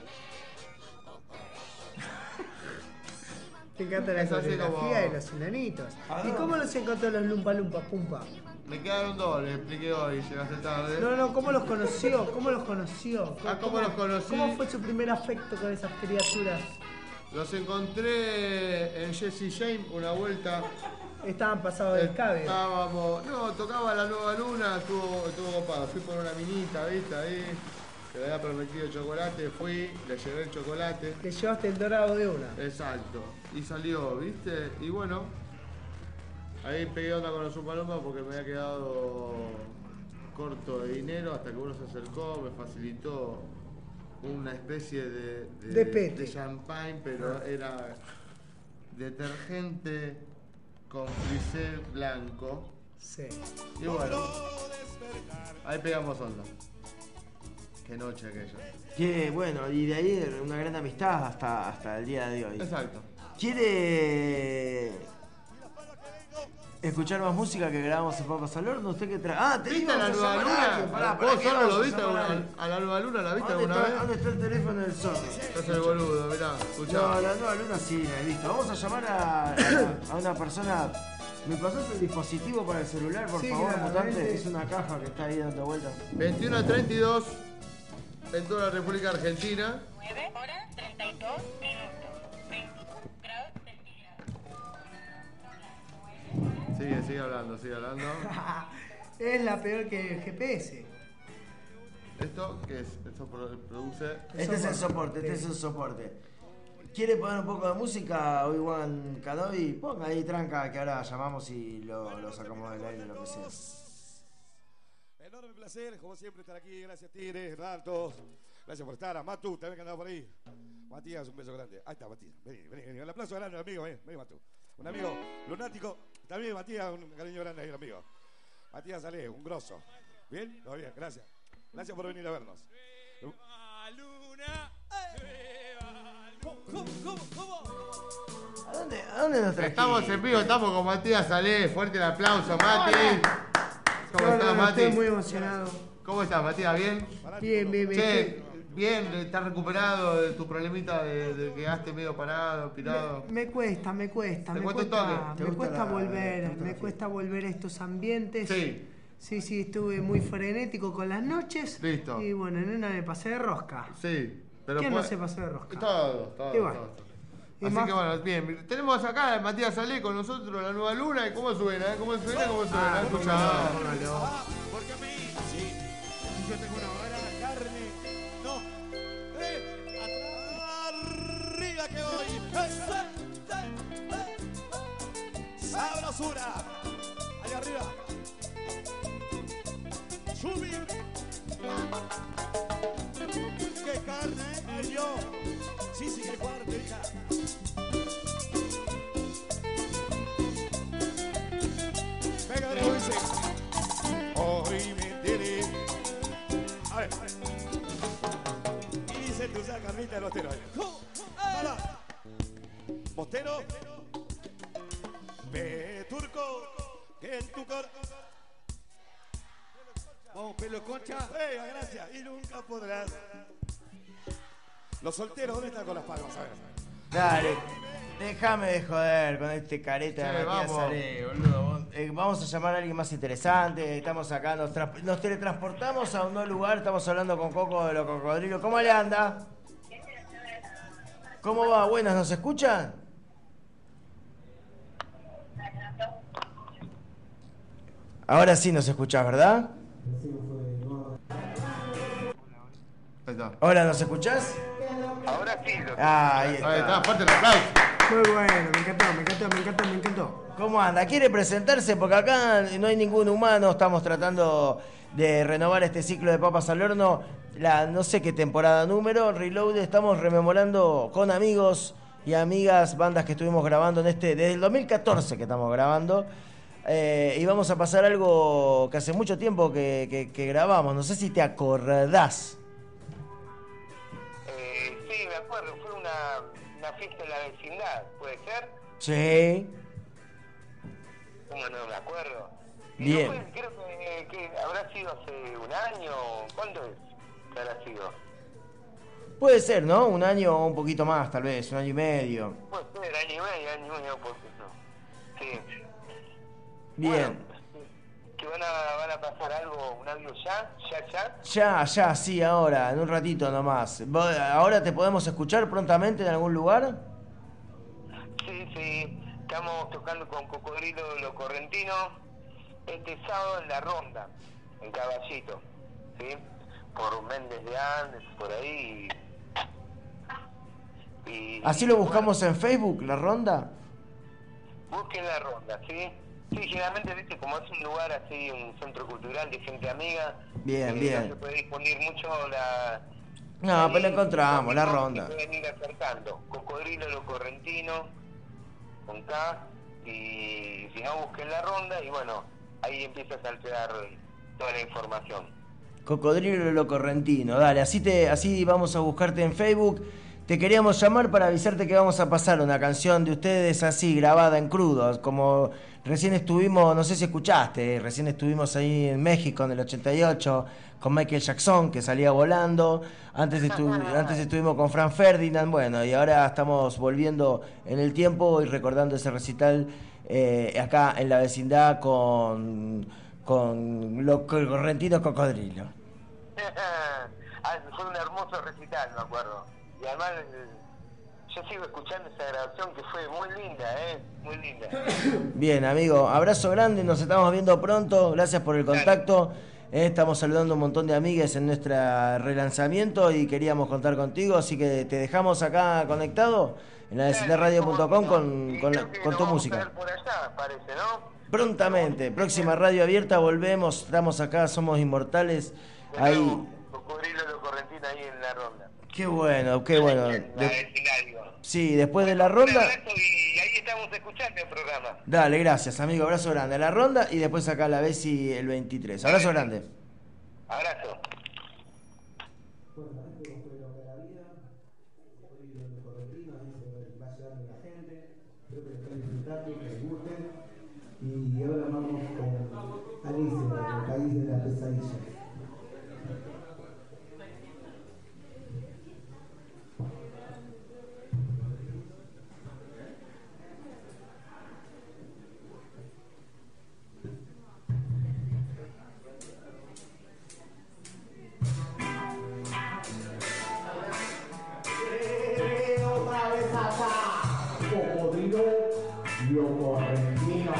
K: Te encanta la
G: Es así
K: coreografía
G: como-
K: de los enanitos.
G: ¿A
K: ¿Y
G: dónde?
K: cómo los encontró los Lumpa Lumpa Pumpa?
G: Me quedaron dos, les expliqué hoy, llegaste tarde.
K: No, no, ¿cómo los conoció? ¿Cómo los conoció?
G: Ah, ¿cómo los conocí?
K: ¿Cómo fue su primer afecto con esas criaturas?
G: Los encontré en Jesse James una vuelta.
K: Estaban pasados del cabe.
G: Estábamos, no, tocaba la nueva luna, estuvo, estuvo copado. Fui por una minita, ¿viste? Ahí, que le había prometido chocolate, fui, le llevé el chocolate.
K: Le llevaste el dorado de una.
G: Exacto. Y salió, ¿viste? Y bueno, ahí pegué onda con los Upalomas porque me había quedado corto de dinero hasta que uno se acercó, me facilitó una especie de,
K: De pete.
G: de champagne, pero era detergente con frisé blanco.
K: Sí.
G: Y bueno, ahí pegamos onda. Qué noche aquella.
F: Que bueno, y de ahí una gran amistad hasta, hasta el día de hoy.
G: Exacto.
F: ¿Quiere escuchar más música que grabamos en Papas al Horno? ¿Usted qué trae? Ah, te
G: ¿Viste
F: digo,
G: a la
F: vamos a
G: nueva
F: llamar a alguien.
G: luna?
F: Pará, pará,
G: ¿Vos
F: que
G: solo
F: vamos
G: lo
F: a
G: viste
F: llamar a
G: alguna-
F: alguien.
G: a la nueva luna? ¿La viste
F: ¿Dónde
G: alguna
F: está,
G: vez?
F: ¿Dónde está el teléfono del zorro?
G: Sos el boludo, mirá, escuchá.
F: No, la nueva luna sí, la he visto. Vamos a llamar a, a, a una persona. ¿Me pasás el dispositivo para el celular, por
K: Sí,
F: favor,
K: claramente.
F: mutante? Es una caja que está ahí dando vueltas.
G: veintiuno a treinta y dos en toda la República Argentina.
C: nueve horas treinta y dos minutos. veintiún grados centígrados.
G: Sigue, sigue hablando, sigue hablando.
K: Es la peor que el G P S.
G: ¿Esto qué es? Esto pro- produce.
F: Este es el soporte, este es el soporte. ¿Quiere poner un poco de música, Obi-Wan Kenobi? Ponga ahí tranca que ahora llamamos y lo, lo sacamos del aire, lo que sea.
D: Enorme placer, como siempre, estar aquí. Gracias, Tigre, Rantos. Gracias por estar. A Matu, también que andaba por ahí. Matías, un beso grande. Ahí está, Matías. Vení, vení, vení. Un aplauso grande, amigo. Vení, vení, Matu. Un amigo lunático. También, Matías, un cariño grande ahí, amigo. Matías Salé, un grosso. ¿Bien? Todo bien, gracias. Gracias por venir a vernos.
O: ¿Cómo, cómo, cómo?
F: ¿A dónde, a dónde nos trajiste?
G: Estamos en vivo, estamos con Matías Salé. Fuerte el aplauso, Mati. ¿Cómo
K: Hola,
G: estás, Mati?
K: estoy muy emocionado.
G: ¿Cómo estás, Matías? ¿Bien?
K: Bien, bien, bien.
G: Che, bien, estás recuperado de tu problemita de, de que quedaste medio parado, pirado.
K: Me cuesta, me cuesta,
G: ¿Te
K: me
G: cuesta un
K: cuesta,
G: toque? ¿Te
K: me
G: gusta
K: cuesta
G: la-
K: volver,
G: te gusta
K: me
G: la
K: cuesta volver a estos ambientes.
G: Sí.
K: Sí, sí, estuve muy frenético con las noches.
G: Listo.
K: Y bueno, en una me pasé de rosca.
G: Sí. Pero
K: ¿Quién no
G: fue-
K: se pasó de rosca?
G: Todo, todo.
K: Y bueno.
G: todo.
K: Y
G: Así
K: más-
G: que bueno, bien. Tenemos acá a Matías Salé con nosotros, la nueva luna. ¿Y cómo suena? ¿Cómo suena? ¿Cómo suena?
K: Ah,
G: Escuchá.
K: póngalo.
D: Porque a mí, sí, si yo tengo una gran carne, no, eh, atrás, arriba que voy, eh, eh, sabrosura, allá arriba, subir, qué carne, ay Dios, sí, sí, qué cuarto, hija. Venga, de nuevo, dice. Hoy me enteré. A ver. Y dice tu carnita de Bostero. Para. Bostero. Ve turco. Que en tu cor. Vamos, pelo concha. Venga, gracias. Y nunca podrás. Los solteros, ¿dónde están con las palmas? A ver.
F: Dale, déjame de joder con este careta de
G: Che,
F: Matías
G: vamos.
F: Salé, boludo. Eh, vamos a llamar a alguien más interesante. Estamos acá, nos, tra- nos teletransportamos a un nuevo lugar. Estamos hablando con Coco de los cocodrilos. ¿Cómo le anda? ¿Cómo va? Buenas, ¿nos escuchan? Ahora sí nos escuchás, ¿verdad?
G: Ahí está.
F: Hola, ¿nos escuchás?
V: Ahora sí. Lo
F: Ah, ahí está.
G: Ahí está, fuerte el aplauso.
K: Muy bueno, me encantó, me encantó, me encantó, me encantó.
F: ¿Cómo anda? ¿Quiere presentarse? Porque acá no hay ningún humano, estamos tratando de renovar este ciclo de Papas al Horno, la no sé qué temporada número, Reload, estamos rememorando con amigos y amigas bandas que estuvimos grabando en este, desde el dos mil catorce que estamos grabando, eh, y vamos a pasar algo que hace mucho tiempo que, que, que grabamos, no sé si te acordás.
E: Eh, sí, me acuerdo, fue una, una fiesta en la vecindad, ¿puede ser?
F: Sí.
E: ¿Cómo no me acuerdo?
F: Bien.
E: No fue, creo que, que habrá sido hace un año, ¿cuándo es que habrá sido?
F: Puede ser, ¿no? Un año o un poquito más, tal vez, un año y medio.
E: Puede ser, año y medio, año y medio, porque no. Sí.
F: Bien.
E: Bueno, ¿que van a, van a pasar algo, un audio ya? ¿Ya, ya?
F: Ya, ya, sí, ahora, en un ratito nomás. ¿Vos- ¿Ahora te podemos escuchar prontamente en algún lugar?
E: Sí, sí. Estamos tocando con Cocodrilo Lo Correntino este sábado en La Ronda, en Caballito, ¿sí? Por Méndez de Andes, por ahí. Y, y-
F: ¿Así lo buscamos en Facebook, La Ronda?
E: Busquen La Ronda, ¿sí? Sí, generalmente, viste, como es un lugar así, un centro cultural de gente amiga.
F: Bien,
E: eh,
F: bien.
E: No se puede difundir mucho la...
F: No, pues lo
E: ahí,
F: encontramos, La
E: se
F: Ronda.
E: pueden ir acercando. Cocodrilo Lo Correntino, con K, y si no, busquen La Ronda, y bueno, ahí empieza a saltear toda la información.
F: Cocodrilo Lo Correntino, dale, así te, así vamos a buscarte en Facebook. Te queríamos llamar para avisarte que vamos a pasar una canción de ustedes así, grabada en crudo, como recién estuvimos, no sé si escuchaste, recién estuvimos ahí en México en el ochenta y ocho con Michael Jackson, que salía volando, antes, estu antes estuvimos con Frank Ferdinand, bueno, y ahora estamos volviendo en el tiempo y recordando ese recital eh, acá en la vecindad con, con los correntinos Cocodrilo.
E: Ah, fue un hermoso recital, me acuerdo. Y además, eh, yo sigo escuchando esa grabación que fue muy linda, ¿eh? Muy linda.
F: Bien, amigo, abrazo grande, nos estamos viendo pronto, gracias por el contacto. Eh, estamos saludando a un montón de amigas en nuestro relanzamiento y queríamos contar contigo, así que te dejamos acá conectado en la vecindad radio punto com con, con, la- con tu música.
E: Por allá, parece, ¿no?
F: Prontamente, próxima radio abierta, volvemos, estamos acá, somos inmortales. Ahí,
E: Cocodrilo Lo Correntino ahí en La Ronda.
F: qué bueno, qué bueno.
E: La
F: De-
E: vecindario.
F: sí, después de la
E: Un
F: ronda,
E: abrazo y ahí estamos escuchando el programa.
F: dale, gracias, amigo, abrazo grande. A la ronda y después acá la Besi el veintitrés. Abrazo grande.
E: Abrazo.
V: Y ahora vamos con Alicia, el país de las pesadillas.
O: Otra vez acá, Cocodrilo Lo Correntino.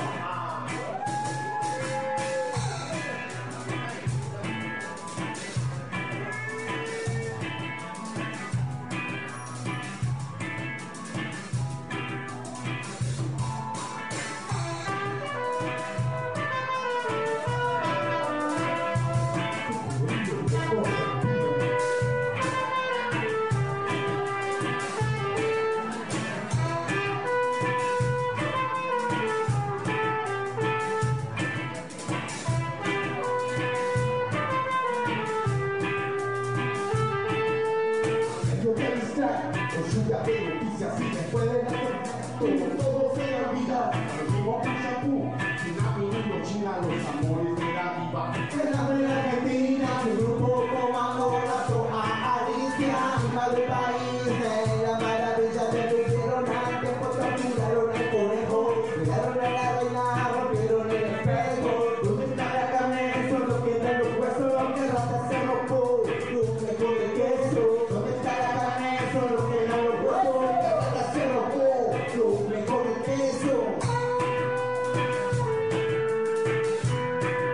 O: Yo te distrae, con lluvia de noticias y después de la tormenta, todo, todo se olvida. Vivo con shampoo, China, vinilo, China, los amores de la diva. En la plena Argentina, mi grupo comando la toma Alicia, hija del país, de la maravilla de pusieron antes, pues miraron al conejo, miraron a la reina, rompieron el espejo. ¿Dónde está la carne? Solo quedan los huesos, lo que rata se rompió, un fleco de queso. ¿Dónde está la carne? Solo quedan los huesos, lo que rata se rompió, un fleco de queso.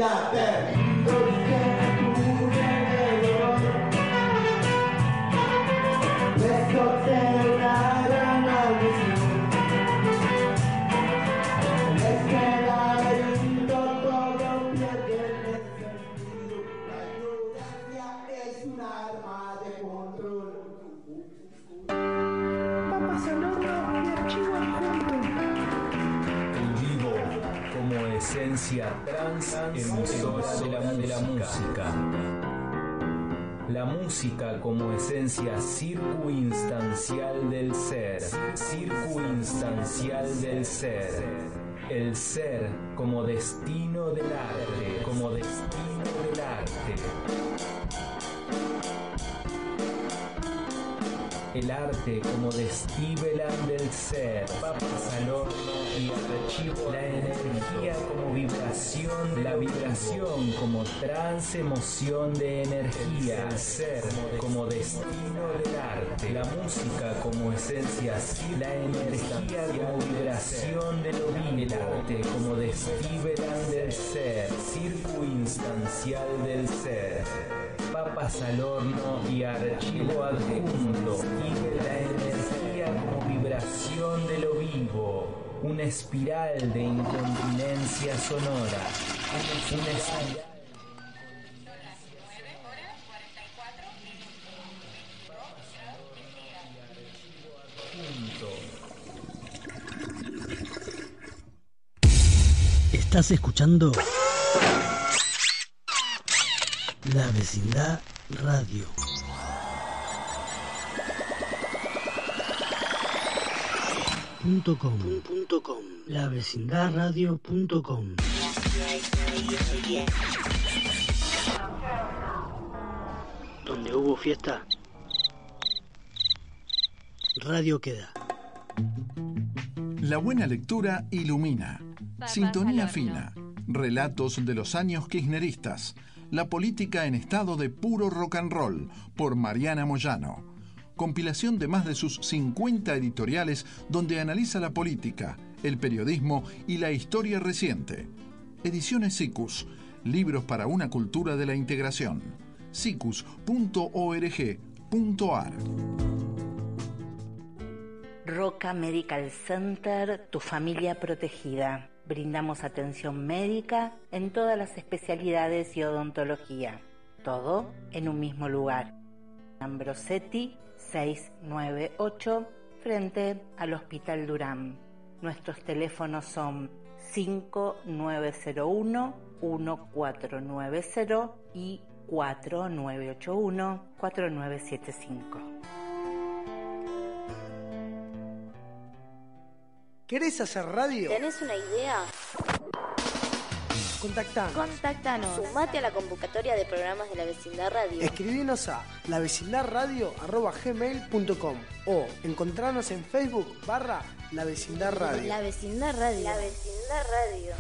K: Papas al horno y archivo adjunto.
M: El vivo como esencia transemisora de la, de la música. La música como esencia circunstancial del ser. Circunstancial del ser. El ser como destino del arte. Como destino del arte. El arte como destivelan del ser, papas al horno y archivo, la energía como vibración, la vibración como trance, emoción de energía, el ser como destino del arte, la música como esencia, la energía como vibración de lo vivo, el arte como destivelan del ser, circunstancial del ser. Papas al horno y archivo adjunto, y la energía como vibración de lo vivo, una espiral de incontinencia sonora, una espiral.
H: Estás escuchando La Vecindad Radio. Punto com, punto com, la vecindad radio punto com. Donde hubo fiesta, radio queda.
I: La buena lectura ilumina. Sintonía fina. Relatos de los años kirchneristas. La política en estado de puro rock and roll, por Mariana Moyano. Compilación de más de sus cincuenta editoriales donde analiza la política, el periodismo y la historia reciente. Ediciones SICUS, libros para una cultura de la integración. sicus punto org punto ar.
J: Roca Medical Center, tu familia protegida. Brindamos atención médica en todas las especialidades y odontología. Todo en un mismo lugar. Ambrosetti seiscientos noventa y ocho, frente al Hospital Durán. Nuestros teléfonos son cinco nueve cero uno, uno cuatro nueve cero y cuatro nueve ocho uno, cuatro nueve siete cinco.
K: ¿Querés hacer radio?
L: ¿Tenés una idea?
K: Contactanos.
L: Contactanos. Sumate a la convocatoria de programas de la Vecindad Radio.
K: Escribinos a lavecindadradio arroba gmail punto com o encontrarnos en Facebook barra La Vecindad Radio.
L: La Vecindad Radio. La Vecindad Radio.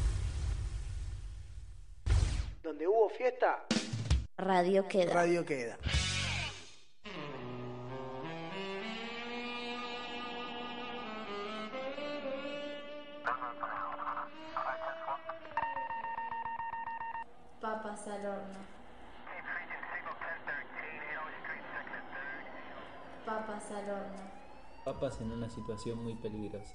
K: Donde hubo fiesta,
L: radio queda.
K: Radio queda.
L: Papas al horno. Papas al horno.
M: Papas en una situación muy peligrosa.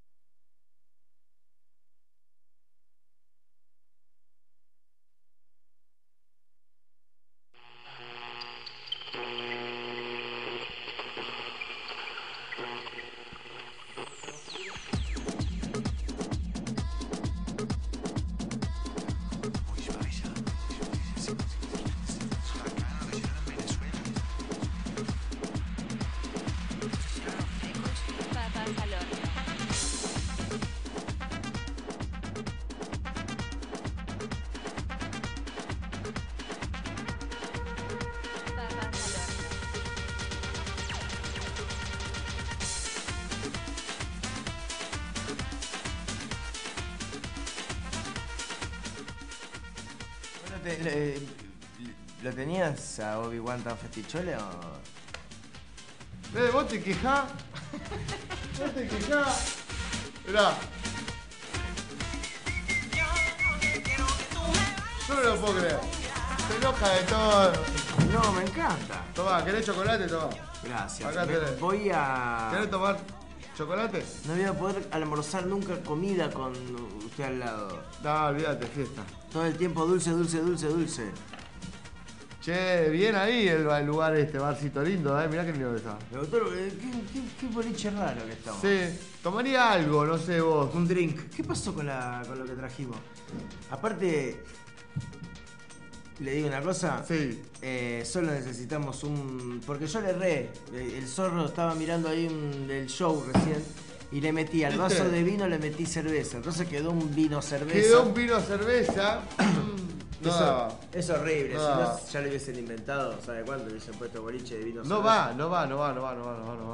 F: ¿Lo, ¿Lo tenías a Obi-Wan tan festichole o...?
G: Eh, vos te quejás. Vos te quejás. Mirá. lo puedo creer. Se enoja de todo.
F: No, me encanta.
G: Tomá, ¿querés chocolate? Tomá.
F: Gracias.
G: Acá
F: Me-
G: tenés.
F: Voy a...
G: ¿Querés tomar chocolate?
F: No voy a poder almorzar nunca comida con usted al lado.
G: No, olvídate, fiesta.
F: Todo el tiempo dulce, dulce, dulce, dulce.
G: Che, bien ahí el, el lugar este, barcito lindo, eh. Mirá qué lindo que está.
F: Doctor, eh, qué, qué, qué boliche raro que estamos.
G: Sí, tomaría algo, no sé vos.
F: Un drink. ¿Qué pasó con, la, con lo que trajimos? Aparte, le digo una cosa.
G: Sí.
F: Eh, solo necesitamos un... Porque yo le erré. Eh, El zorro estaba mirando ahí un, del show recién. Y le metí al
G: ¿Viste?
F: vaso de vino, le metí cerveza. Entonces quedó un vino cerveza.
G: Quedó un vino cerveza. No
F: Eso-
G: daba.
F: es horrible.
G: No
F: Si no,
G: daba.
F: ya lo hubiesen inventado. ¿Sabe cuánto le hubiesen puesto boliche de vino
G: No
F: cerveza?
G: va, no va, no va, no va, no va, no va, no va.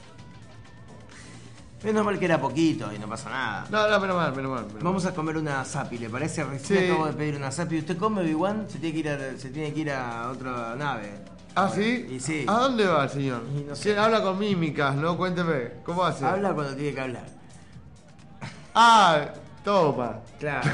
F: Menos mal que era poquito y no pasa nada.
G: No, no, menos mal, menos mal. menos
F: Vamos a comer una zapi, ¿le parece? Recién
G: Sí.
F: acabo de pedir una zapi. ¿Usted come, Obi-Wan? Se tiene que ir a, se tiene que ir a otra nave.
G: ¿Ah, sí?
F: Y sí.
G: ¿A dónde va el señor?
F: Y no sé.
G: Sí, habla con mímicas, ¿no? Cuénteme. ¿Cómo hace?
F: Habla cuando tiene que hablar.
G: Ah, toma.
F: Claro.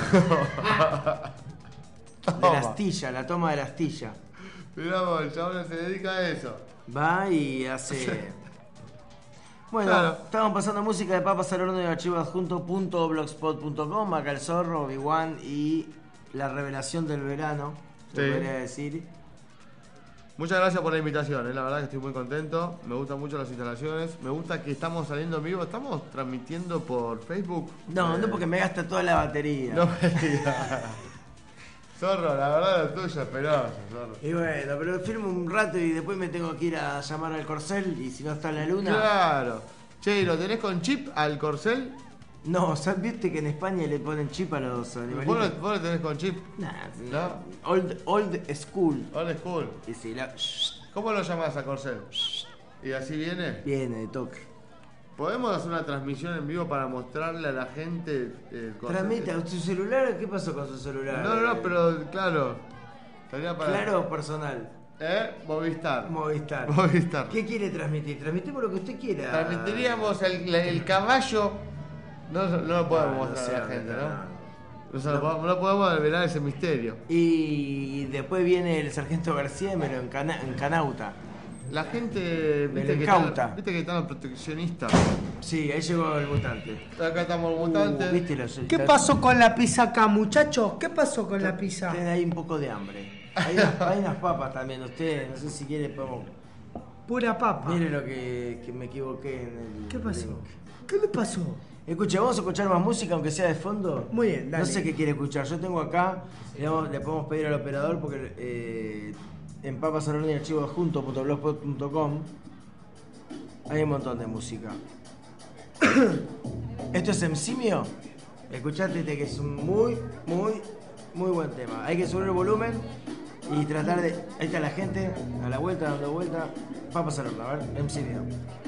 F: De la astilla, la toma de la astilla.
G: Mirá vos, el chabón se dedica a eso.
F: Va y hace... Bueno,
G: Claro.
F: estamos pasando música de Papas al Horno y archivo adjunto punto blogspot punto com, acá el zorro, Obi-Wan y la revelación del verano, se
G: Sí.
F: podría decir.
G: Muchas gracias por la invitación, eh, la verdad que estoy muy contento. Me gustan mucho las instalaciones. Me gusta que estamos saliendo en vivo. ¿Estamos transmitiendo por Facebook?
F: No,
G: Eh,
F: no porque me gasta toda la batería.
G: No me digas. Zorro, la verdad lo tuyo es penoso, Zorro.
F: Y bueno, pero firmo un rato y después me tengo que ir a llamar al Corcel y si no está en la luna...
G: Claro. Che, ¿y lo tenés con chip al corcel?
F: No, ¿sabes? ¿Viste que en España le ponen chip a los
G: ¿Vos lo,
F: animalitos?
G: vos lo tenés con chip?
F: Nah,
G: ¿No?
F: Old, old school.
G: Old school.
F: Y si la...
G: ¿Cómo lo llamás a corcel? ¿Y así viene?
F: Viene de toque.
G: ¿Podemos hacer una transmisión en vivo para mostrarle a la gente el corcel?
F: Transmita, ¿su celular? ¿Qué pasó con su celular?
G: No, no, no, pero claro. Sería para...
F: Claro o personal.
G: ¿Eh? Movistar.
F: Movistar.
G: Movistar.
F: ¿Qué quiere transmitir? Transmitimos lo que usted quiera.
G: Transmitiríamos el, el caballo. No, no lo podemos
F: Ah, no
G: mostrar
F: sé,
G: a la gente,
F: no,
G: ¿no?
F: no.
G: No, se lo podemos, no podemos develar ese misterio.
F: Y después viene el sargento García y me lo encana, encanauta.
G: La gente.
F: Me
G: ¿Viste
F: lo
G: que,
F: incauta.
G: están, ¿Viste que están los proteccionistas?
F: Sí, ahí llegó el mutante.
G: Acá estamos los mutantes.
F: Uh, ¿viste los-
K: ¿Qué pasó con la pizza acá, muchachos? ¿Qué pasó con la pizza?
F: Tiene ahí un poco de hambre. Hay unas, hay unas papas también. Usted, no sé si quiere, podemos.
K: Pura papa.
F: Mire lo que, que me equivoqué en el.
K: ¿Qué pasó?
F: link.
K: ¿Qué le pasó?
F: Escuche, vamos a escuchar más música, aunque sea de fondo.
K: Muy bien, dale.
F: No sé qué quiere escuchar. Yo tengo acá, le, vamos- le podemos pedir al operador porque eh, en papas al horno y archivo adjunto punto blogspot punto com hay un montón de música. Esto es Emsimio. Escuchate este que es un muy, muy, muy buen tema. Hay que subir el volumen y tratar de. Ahí está la gente, a la vuelta, dando vuelta. Papas al horno, a ver, Emsimio.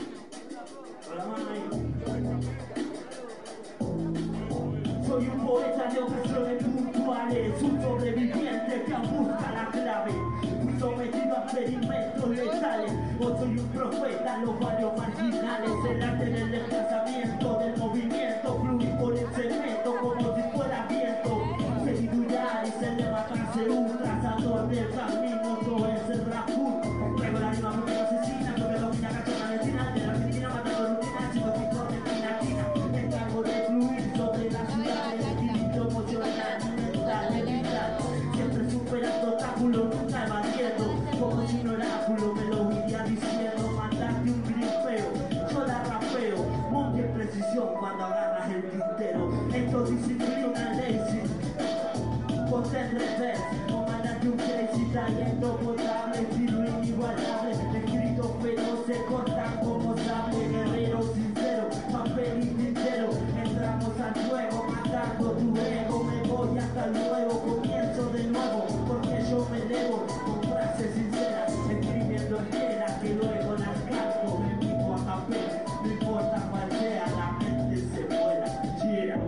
O: Soy un poeta de ocasiones puntuales, un sobreviviente que busca la clave. Fui sometido a experimentos letales, o soy un profeta en los barrios marginales. El arte del desplazamiento, del movimiento, fluir por el cemento como si fuera viento. Seguridad y se levantarse un trazador del camino, no es el raccoon. Traigo la rima porque asesina, porque domina cachona vecina de la Argentina, matando rutina, sigo mi corte en latina. Me encargo de fluir sobre la ciudad, el equilibrio emocional, mental, mental. Siempre superando obstáculos, nunca evadiendo. Como si un oráculo me lo iría diciendo, mandarte un grifeo, yo la rapeo. Monte en precisión cuando agarras el tintero. Esto es disciplina lazy. Ponte en revés, o mandate un crazy, talento potable, estilo inigualable. Escritos pero se cortan como sable, guerrero sincero, papel y tintero. Entramos al juego, matando tu ego. Me voy hasta luego, comienzo de nuevo, porque yo me elevo con frases sinceras, escribiendo piedras que luego las canto. Me pico a papel, no importa cuál sea, la mente se vuela. Yeah.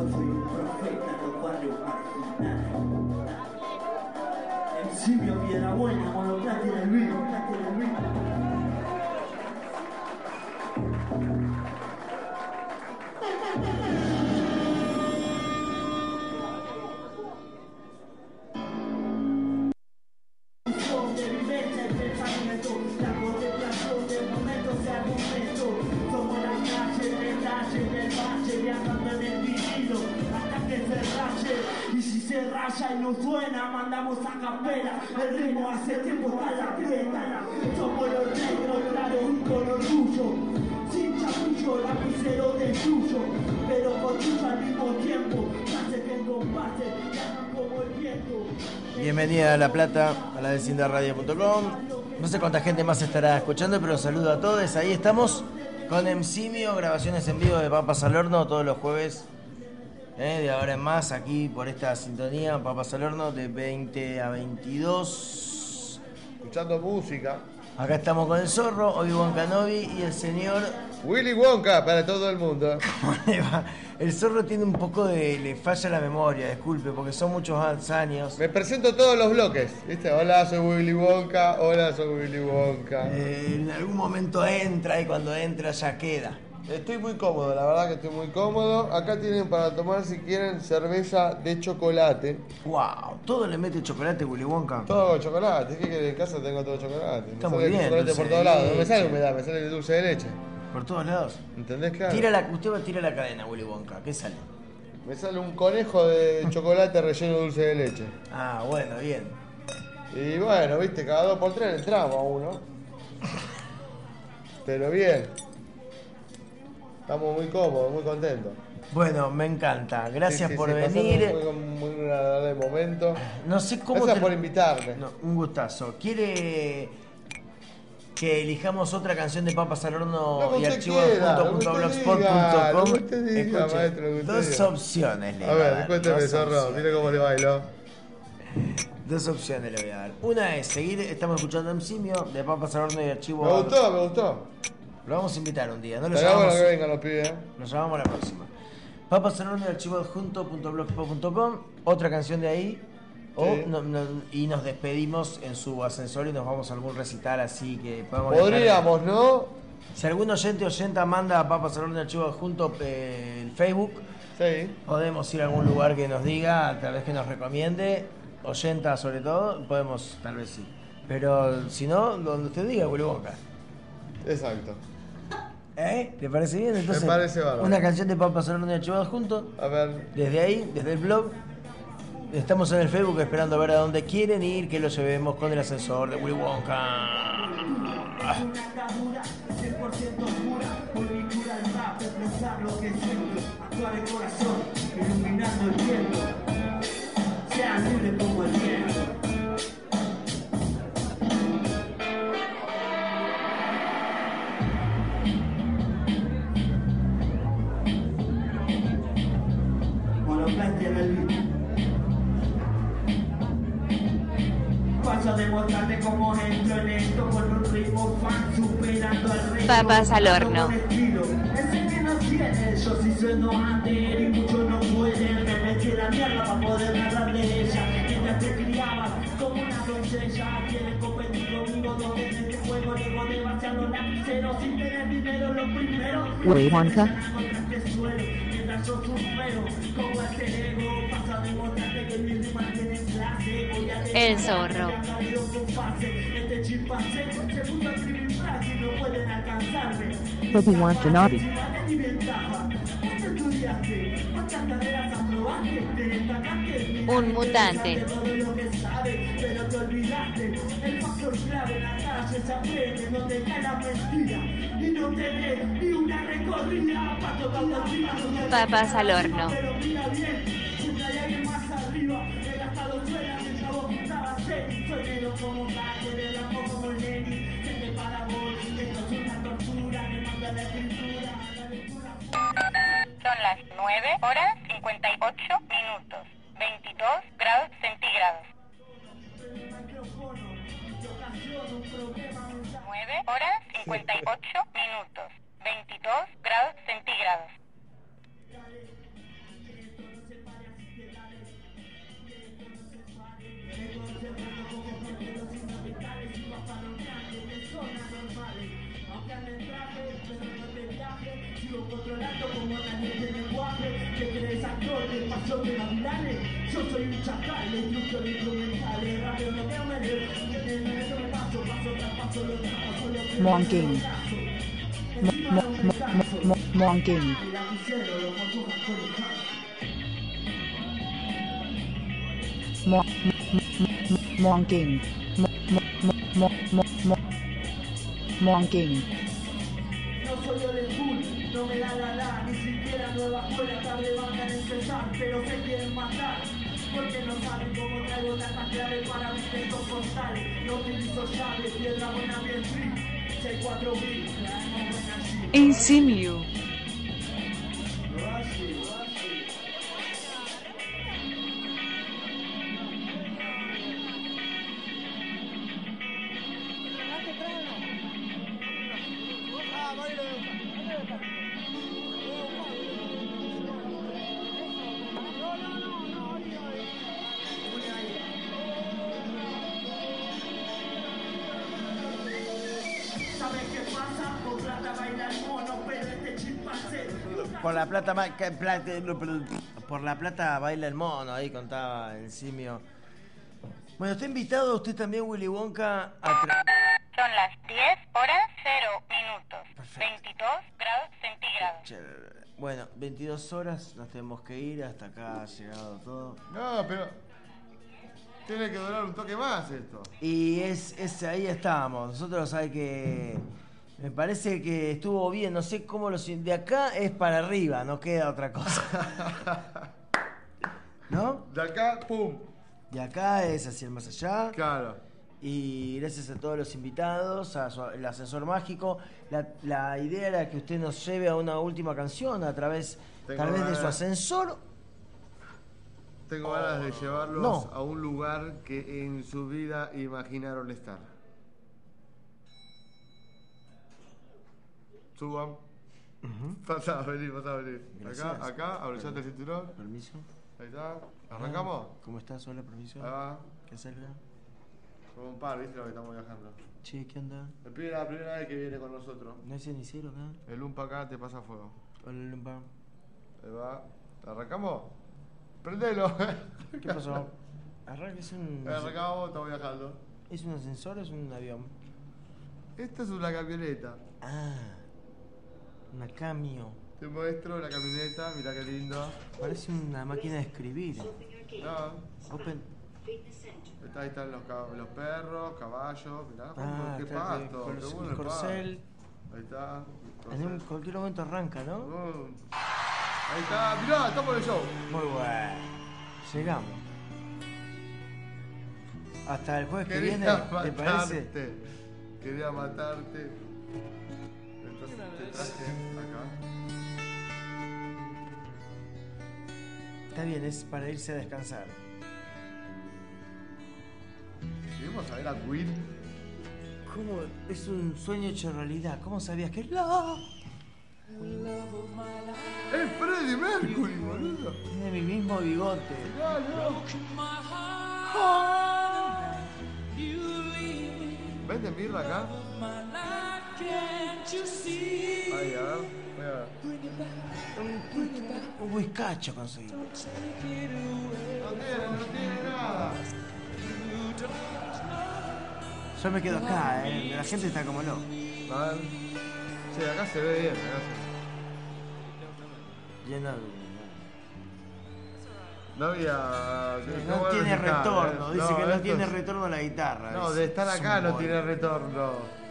A: soy un profeta en los barrios marginales. Eximio, piedra buena, monoclate del vino, monoclate del vino.
B: Y no suena, mandamos a capela. El ritmo hace tiempo está en la creta. Somos los negros, claro, y con orgullo. Sin chapullo, lapicero de suyo. Pero con tuyo al mismo tiempo. Hace que el compase llaman como el viento.
F: Bienvenida a La Plata, a la vecindad radio punto com. No sé cuánta gente más estará escuchando, pero saludo a todos. Ahí estamos con Emsimio, grabaciones en vivo de Papas al Horno todos los jueves. Eh, de ahora en más, aquí por esta sintonía, Papas al Horno, de veinte a veintidós.
G: Escuchando música.
F: Acá estamos con el Zorro, Obi-Wan Kenobi y el señor
G: Willy Wonka para todo el mundo.
F: ¿Cómo le va? El Zorro tiene un poco de... le falla la memoria, disculpe, porque son muchos años.
G: Me presento todos los bloques, ¿viste? Hola, soy Willy Wonka, hola, soy Willy Wonka.
F: Eh, en algún momento entra y cuando entra ya queda.
G: Estoy muy cómodo, la verdad que estoy muy cómodo. Acá tienen para tomar, si quieren, cerveza de chocolate.
F: Wow, ¿todo le mete chocolate, Willy Wonka?
G: Todo con chocolate, es que en casa tengo todo chocolate.
F: Está
G: me
F: muy
G: sale
F: bien,
G: chocolate
F: dulce
G: por todos
F: de
G: lados, no me sale
F: leche.
G: humedad, me sale el dulce de leche.
F: Por todos lados.
G: ¿Entendés, claro?
F: Tira la, usted va a tirar la cadena, Willy Wonka, ¿qué sale?
G: Me sale un conejo de chocolate relleno de dulce de leche.
F: Ah, bueno, bien.
G: Y bueno, viste, cada dos por tres entramos a uno. Pero bien. Estamos muy cómodos, muy contentos.
F: Bueno, me encanta. Gracias
G: Sí, sí,
F: por
G: sí,
F: venir.
G: pasamos Muy, muy agradable momento.
F: No sé cómo.
G: Gracias
F: te-
G: por invitarme.
F: No, un gustazo. ¿Quiere que elijamos otra canción de Papas al Horno
G: Lo que
F: y
G: usted
F: archivos
G: quiera,
F: junto
G: lo
F: punto
G: que usted
F: blogspot
G: diga,
F: punto
G: lo
F: com?
G: que usted diga,
F: Escuche,
G: maestro, lo que usted
F: dos
G: diga.
F: opciones le
G: A
F: voy
G: ver,
F: dar,
G: cuénteme,
F: dos
G: Zorro,
F: opciones.
G: mire cómo le bailo.
F: Dos opciones le voy a dar. Una es seguir, estamos escuchando Emsimio de Papas al Horno y archivos.
G: Me gustó, me gustó.
F: Lo vamos a invitar un día, ¿no? Lo
G: Estaría bueno
F: llamamos,
G: que vengan los pibes. ¿eh?
F: lo llamamos la próxima. Papas al Horno y archivos junto punto blogspot punto com. Otra canción de ahí. O
G: Sí.
F: no- no- y nos despedimos en su ascensor y nos vamos a algún recital así que podemos.
G: Podríamos,
F: dejar-
G: ¿no?
F: Si algún oyente o oyenta manda a Papas al Horno y archivos junto eh, el Facebook,
G: sí.
F: podemos ir a algún lugar que nos diga, tal vez que nos recomiende, oyenta sobre todo, podemos, tal vez sí. Pero si no, donde usted diga, Willy Wonka.
G: Exacto.
F: ¿Eh? ¿Te parece bien? Entonces,
G: Me parece bárbaro.
F: una canción de Papas al Horno y archivados juntos.
G: A ver.
F: Desde ahí, desde el blog. Estamos en el Facebook esperando a ver a dónde quieren ir, que lo llevemos con el ascensor de Willy Wonka.
B: Una atadura cien por ciento pura, cultura al rap, expresar lo que siento, actuar el corazón, iluminando el viento, sea libre como el viento. Monoplastia en el beat. Paso a demostrarte cómo entro en esto con un ritmo fan superando al resto.
Q: Papas al horno.
B: Con estilo. Ese que no tiene, yo sí sueno under y muchos no pueden. Me metí en la mierda para poder hablar de ella. Mientras te criabas como una doncella, quieres competir conmigo donde en este juego llego demasiado lapicero sin tener dinero lo primero.
W: Willy Wonka.
B: Contra este suelo, mientras yo supero como este ego. Paso a demostrarte que mis rimas tienen clase. Voy a
Q: El Zorro.
B: este chimpancé se puso a escribir frases y no pueden alcanzarme.
W: Obi-Wan Kenobi.
B: Mi ventaja, ¿cuánto estudiaste? ¿Cuántas carreras aprobaste? ¿Te destacaste?
Q: Un mutante.
B: Todo lo que sabes, pero te olvidaste. El factor clave en la calle se aprende, no te cae la mentira y no te dé ni una recorrida. Paso todo el día,
Q: Papas al horno.
B: pero mira bien, siempre hay alguien más arriba. He gastado suelas y yo juntaba seis. Soy negro como un gato, de la poco como Lenny. Se te para vos, esto es una tortura. Me manda la escritura, la lectura.
C: Son las nueve horas cincuenta y ocho minutos, veintidós grados centígrados. nueve horas cincuenta y ocho minutos, veintidós grados centígrados.
B: Yo soy un chacal, la instrucción instrumental, el rapero no me omele, eso me paso, paso tras paso, lo paso, lo
W: Monking. Mo- mo- mo- mo- mo- Monking.
B: el lapicero, lo montujas con el hack.
W: Mo- mo- mo- mo- Monking. Mo- mo- mo- mo- mo- mo- Monking.
B: No soy old school, no me da la la, ni siquiera nueva escuela, tarde van a empezar, pero se quieren matar. Porque no saben cómo traigo tantas claves para abrir estos portales. No utilizo llaves, piedra buena bien free. seis cuatro bits, traemos buena shit.
Q: Insimio.
B: Rashi, Rashi. ¿Sabes qué pasa? Con plata baila el mono, pero este chimpancé.
F: Por la plata, ma- que- plata- por la plata baila el mono, ahí contaba el simio. Bueno, está invitado usted también, Willy Wonka, a tra-
C: Son las diez horas cero minutos, veintidós grados centígrados.
F: Bueno, veintidós horas, nos tenemos que ir, hasta acá ha llegado todo.
G: No, pero tiene que durar un toque más esto.
F: Y es, es ahí estábamos. Nosotros hay que. Me parece que estuvo bien. No sé cómo los. De acá es para arriba, no queda otra cosa. ¿No?
G: De acá, pum.
F: De acá es hacia el más allá.
G: Claro.
F: Y gracias a todos los invitados, a su- el ascensor mágico. La, la idea era que usted nos lleve a una última canción a través,
G: Tengo
F: tal vez, de
G: ganas.
F: su ascensor.
G: Tengo ganas de llevarlos
F: No.
G: a un lugar que en su vida imaginaron estar. Suban. Pasá, vení, pasá, vení.
F: Gracias.
G: Acá, acá, abrochate el cinturón.
F: Permiso.
G: Ahí está. ¿Arrancamos?
F: ¿Cómo estás? Hola, permiso.
G: Ahí va.
F: ¿Qué haces acá?
G: Somos un par, ¿viste lo que estamos viajando?
F: Che, ¿qué onda?
G: El pibe es la primera vez que viene con nosotros.
F: ¿No hay cenicero acá?
G: El Lumpa acá te pasa fuego.
F: Hola, Lumpa.
G: Ahí va. ¿Arrancamos? ¡Prendelo!
F: ¿Qué pasó? Arranca, es un.
G: Arrancamos, estamos viajando.
F: ¿Es un ascensor o es un avión?
G: Esta es una camioneta.
F: Ah, una camio.
G: Te muestro la camioneta, mirá qué lindo.
F: Parece una máquina de escribir.
G: No.
F: Open.
G: Está- Ahí están los, ca- los perros, caballos, mirá,
F: Ah,
G: qué
F: está el
G: pasto,
F: cor-
G: qué
F: el
G: bueno el
F: corcel.
G: pasto. Ahí está. el
F: En un-
G: corcel.
F: cualquier momento arranca, ¿no?
G: Mm. Ahí está, mirá, estamos en el show.
F: Muy bueno. Llegamos. Hasta el jueves que
G: Quería
F: viene,
G: matarte.
F: ¿te parece?
G: Quería matarte. Entonces te traje acá.
F: Está bien, es para irse a descansar.
G: ¿Queremos a ver a Queen?
F: ¿Cómo? Es un sueño hecho realidad. ¿Cómo sabías que la?
G: Es Freddie Mercury, boludo.
F: Tiene mi mismo bigote.
G: ¿Vende mirra acá? Ahí, a ver. Voy a ver.
F: Un, un whiskacho conseguí.
G: No tiene, no tiene nada.
F: Yo me quedo acá, eh. La gente está como loco.
G: A ver. Sí, acá se ve bien, acá se
F: Lleno de.
G: No había.
F: No
G: ¿cómo
F: tiene
G: era la guitarra,
F: retorno.
G: eh?
F: Dice que no
G: esto
F: tiene
G: es-
F: retorno la guitarra.
G: No,
F: Es-
G: de estar
F: es
G: acá
F: un
G: no
F: bol.
G: tiene retorno.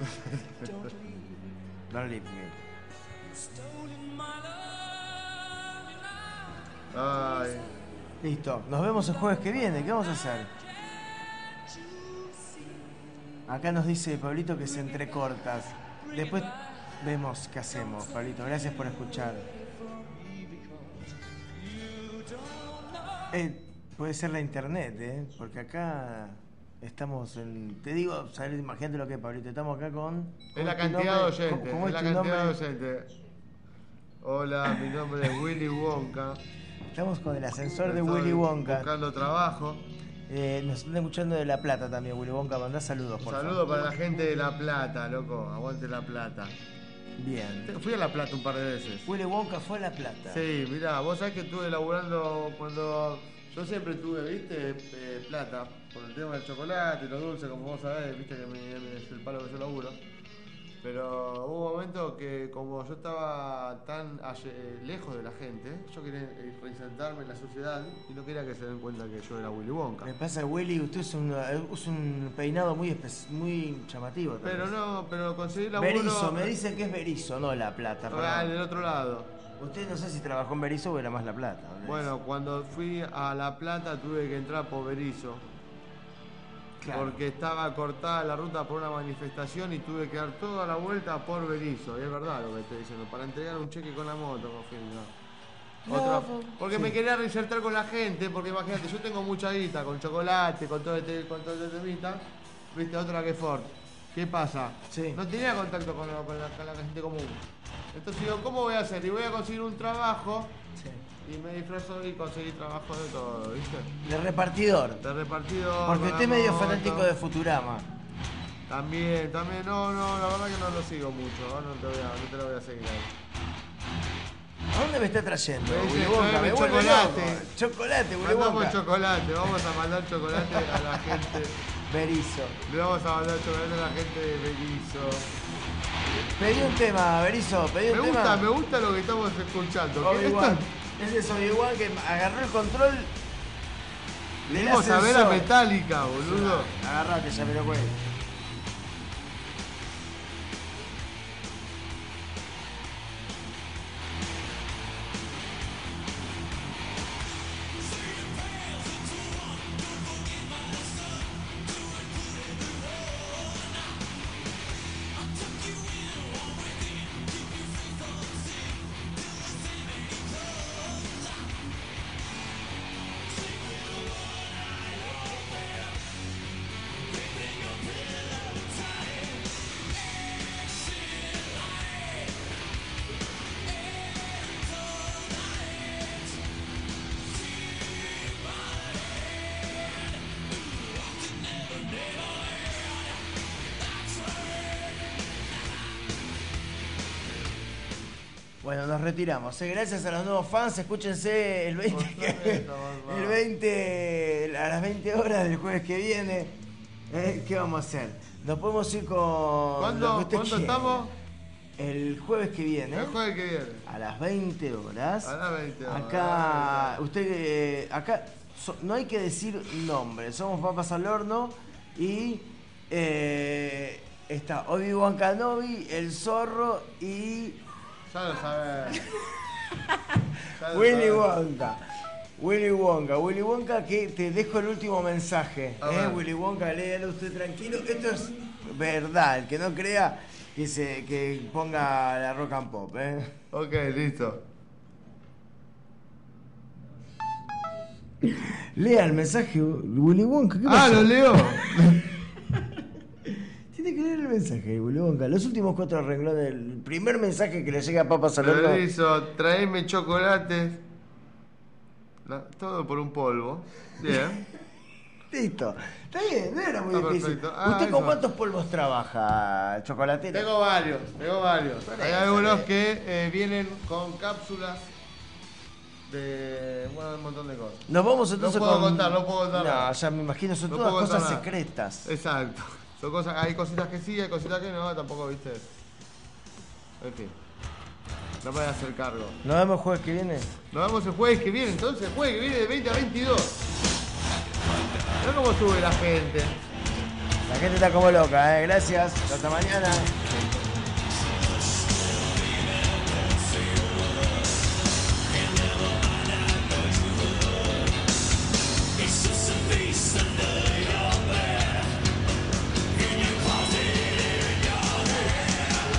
F: Don Lipnick.
G: Ay.
F: Listo. Nos vemos el jueves que viene. ¿Qué vamos a hacer? Acá nos dice Pablito que se entrecortas. Después vemos qué hacemos, Pablito. Gracias por escuchar. Eh, puede ser la internet, ¿eh? Porque acá estamos en... Te digo, ¿sabes? Imagínate lo que es, Pablito. Estamos acá con...
G: Es la
F: ¿cómo tu
G: cantidad de
F: nombre?
G: oyentes.
F: ¿Cómo
G: Es
F: es
G: la
F: tu
G: cantidad de
F: nombre?
G: oyentes. Hola, mi nombre es Willy Wonka.
F: Estamos con el ascensor de
G: Estoy
F: Willy Wonka.
G: buscando trabajo.
F: Eh, nos están escuchando de La Plata también, Willy Wonka. Mandá saludos, por
G: Saludos
F: favor.
G: para la gente de La Plata, loco. Aguante La Plata.
F: Bien.
G: Fui a La Plata un par de veces.
F: Willy Wonka fue a La Plata.
G: Sí, mirá, vos sabés que estuve laburando cuando Yo siempre tuve, viste, eh, plata, por el tema del chocolate y los dulces, como vos sabés, viste que me- me- es el palo que yo laburo. Pero hubo un momento que como yo estaba tan alle- lejos de la gente, yo quería eh, reinsertarme en la sociedad y no quería que se den cuenta que yo era Willy Wonka.
F: Me pasa, Willy, usted es un, es un peinado muy, espe- muy llamativo. tal
G: Pero
F: vez.
G: no, pero conseguí laburo...
F: Berizo, me dicen que es Berizo, no La Plata.
G: Ah,
F: perdón.
G: del otro lado.
F: Usted no sé si trabajó en Berizo o era más La Plata. ¿no?
G: Bueno, cuando fui a La Plata tuve que entrar por Berizo.
F: Claro.
G: Porque estaba cortada la ruta por una manifestación y tuve que dar toda la vuelta por Berizo. Y es verdad lo que estoy diciendo. Para entregar un cheque con la moto, con fin, no.
F: No,
G: Otra-
F: pues,
G: porque
F: sí.
G: me quería reinsertar con la gente, porque imagínate, yo tengo mucha guita, con chocolate, con todo este, con todo este temita, viste, otra que Ford. ¿Qué pasa? No tenía contacto con, la- con la, con la gente común. Entonces digo, ¿cómo voy a hacer? Y voy a conseguir un trabajo y me disfrazo y conseguí trabajo de todo, ¿viste?
F: De repartidor.
G: De repartidor.
F: Porque
G: con
F: usted es
G: la
F: medio
G: moto.
F: fanático de Futurama.
G: También, también, no, no, la verdad que no lo sigo mucho, ¿no? no, te, voy a, no te lo voy a seguir ahí.
F: ¿A dónde me está trayendo?
G: Me dice,
F: Willy Wonka?
G: tráeme
F: Me vuelve
G: chocolate.
F: loco. Chocolate, Willy
G: Mandamos
F: Wonka.
G: chocolate, vamos a mandar chocolate a la gente.
F: Berizo.
G: Le vamos a mandar chocolate a la gente de Berizo.
F: Pedí un tema, Berizo, pedí un
G: Me
F: tema.
G: gusta, me gusta lo que estamos escuchando. ¿Qué
F: Obi-Wan.
G: esto?
F: Ese es Obi-Wan que agarró el control del
G: Venimos a ver a
F: ascensor.
G: Metallica, boludo.
F: Agarrate, ya me lo cuento. Bueno, nos retiramos. ¿eh? Gracias a los nuevos fans. Escúchense el veinte, que- el veinte a las veinte horas del jueves que viene. ¿eh? ¿Qué vamos a hacer? Nos podemos ir con.
G: ¿Cuándo-
F: lo que usted
G: cuándo
F: quiera.
G: estamos?
F: El jueves que viene.
G: El jueves que viene.
F: A las veinte horas.
G: A las veinte horas.
F: Acá, usted, eh, acá so- no hay que decir nombre. Somos Papas al Horno y eh, está Obi-Wan Kenobi, El Zorro y
G: Ya lo sabes. Ya lo
F: Willy
G: sabes.
F: Wonka. Willy Wonka, Willy Wonka, que te dejo el último mensaje.
G: A
F: ¿eh?
G: ver.
F: Willy Wonka, léalo usted tranquilo. Esto es verdad. El que no crea, que se que ponga la rock and pop. ¿eh?
G: Ok, listo.
F: Lea el mensaje, Willy Wonka. ¿Qué
G: Ah,
F: pasó?
G: lo leo.
F: Tiene que leer el mensaje, Willy Wonka. Los últimos cuatro renglones del primer mensaje que le llega a Papas al Horno.
G: Berizo, traeme chocolates. No, todo por un polvo. Bien.
F: Listo. Está bien, no era muy
G: Está
F: difícil.
G: perfecto. Ah,
F: ¿Usted con
G: eso.
F: cuántos polvos trabaja, chocolatero?
G: Tengo varios, tengo varios.
F: Por
G: Hay
F: eso,
G: algunos
F: eh.
G: que eh, vienen con cápsulas de. Bueno, un montón de cosas.
F: Nos vamos entonces
G: No puedo
F: con...
G: contar, no puedo contar.
F: No,
G: nada.
F: ya me imagino, son
G: No
F: todas
G: puedo
F: cosas
G: contar nada.
F: secretas.
G: Exacto. Son cosas, hay cositas que sí, hay cositas que no, tampoco viste. En fin. No me voy a hacer cargo.
F: Nos vemos el jueves que viene.
G: Nos vemos el jueves que viene, entonces el jueves que viene de veinte a veintidós. Mirá cómo sube la gente.
F: La gente está como loca, ¿eh? Gracias. Hasta mañana.
O: It's just a beast under your bed, in your closet, in your head.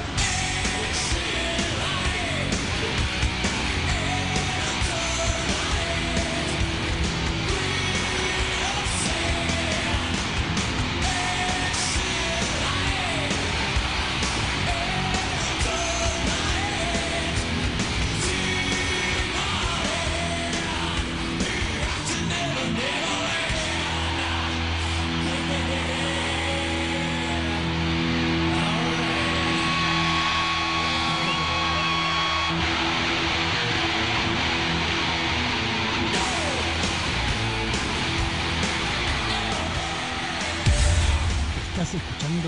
H: Estás escuchando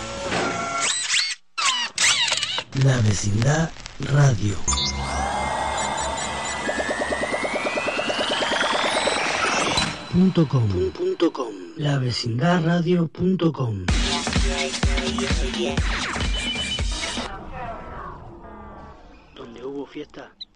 H: La Vecindad Radio. Punto com. Punto com. La Vecindad Radio punto com. Donde hubo fiesta,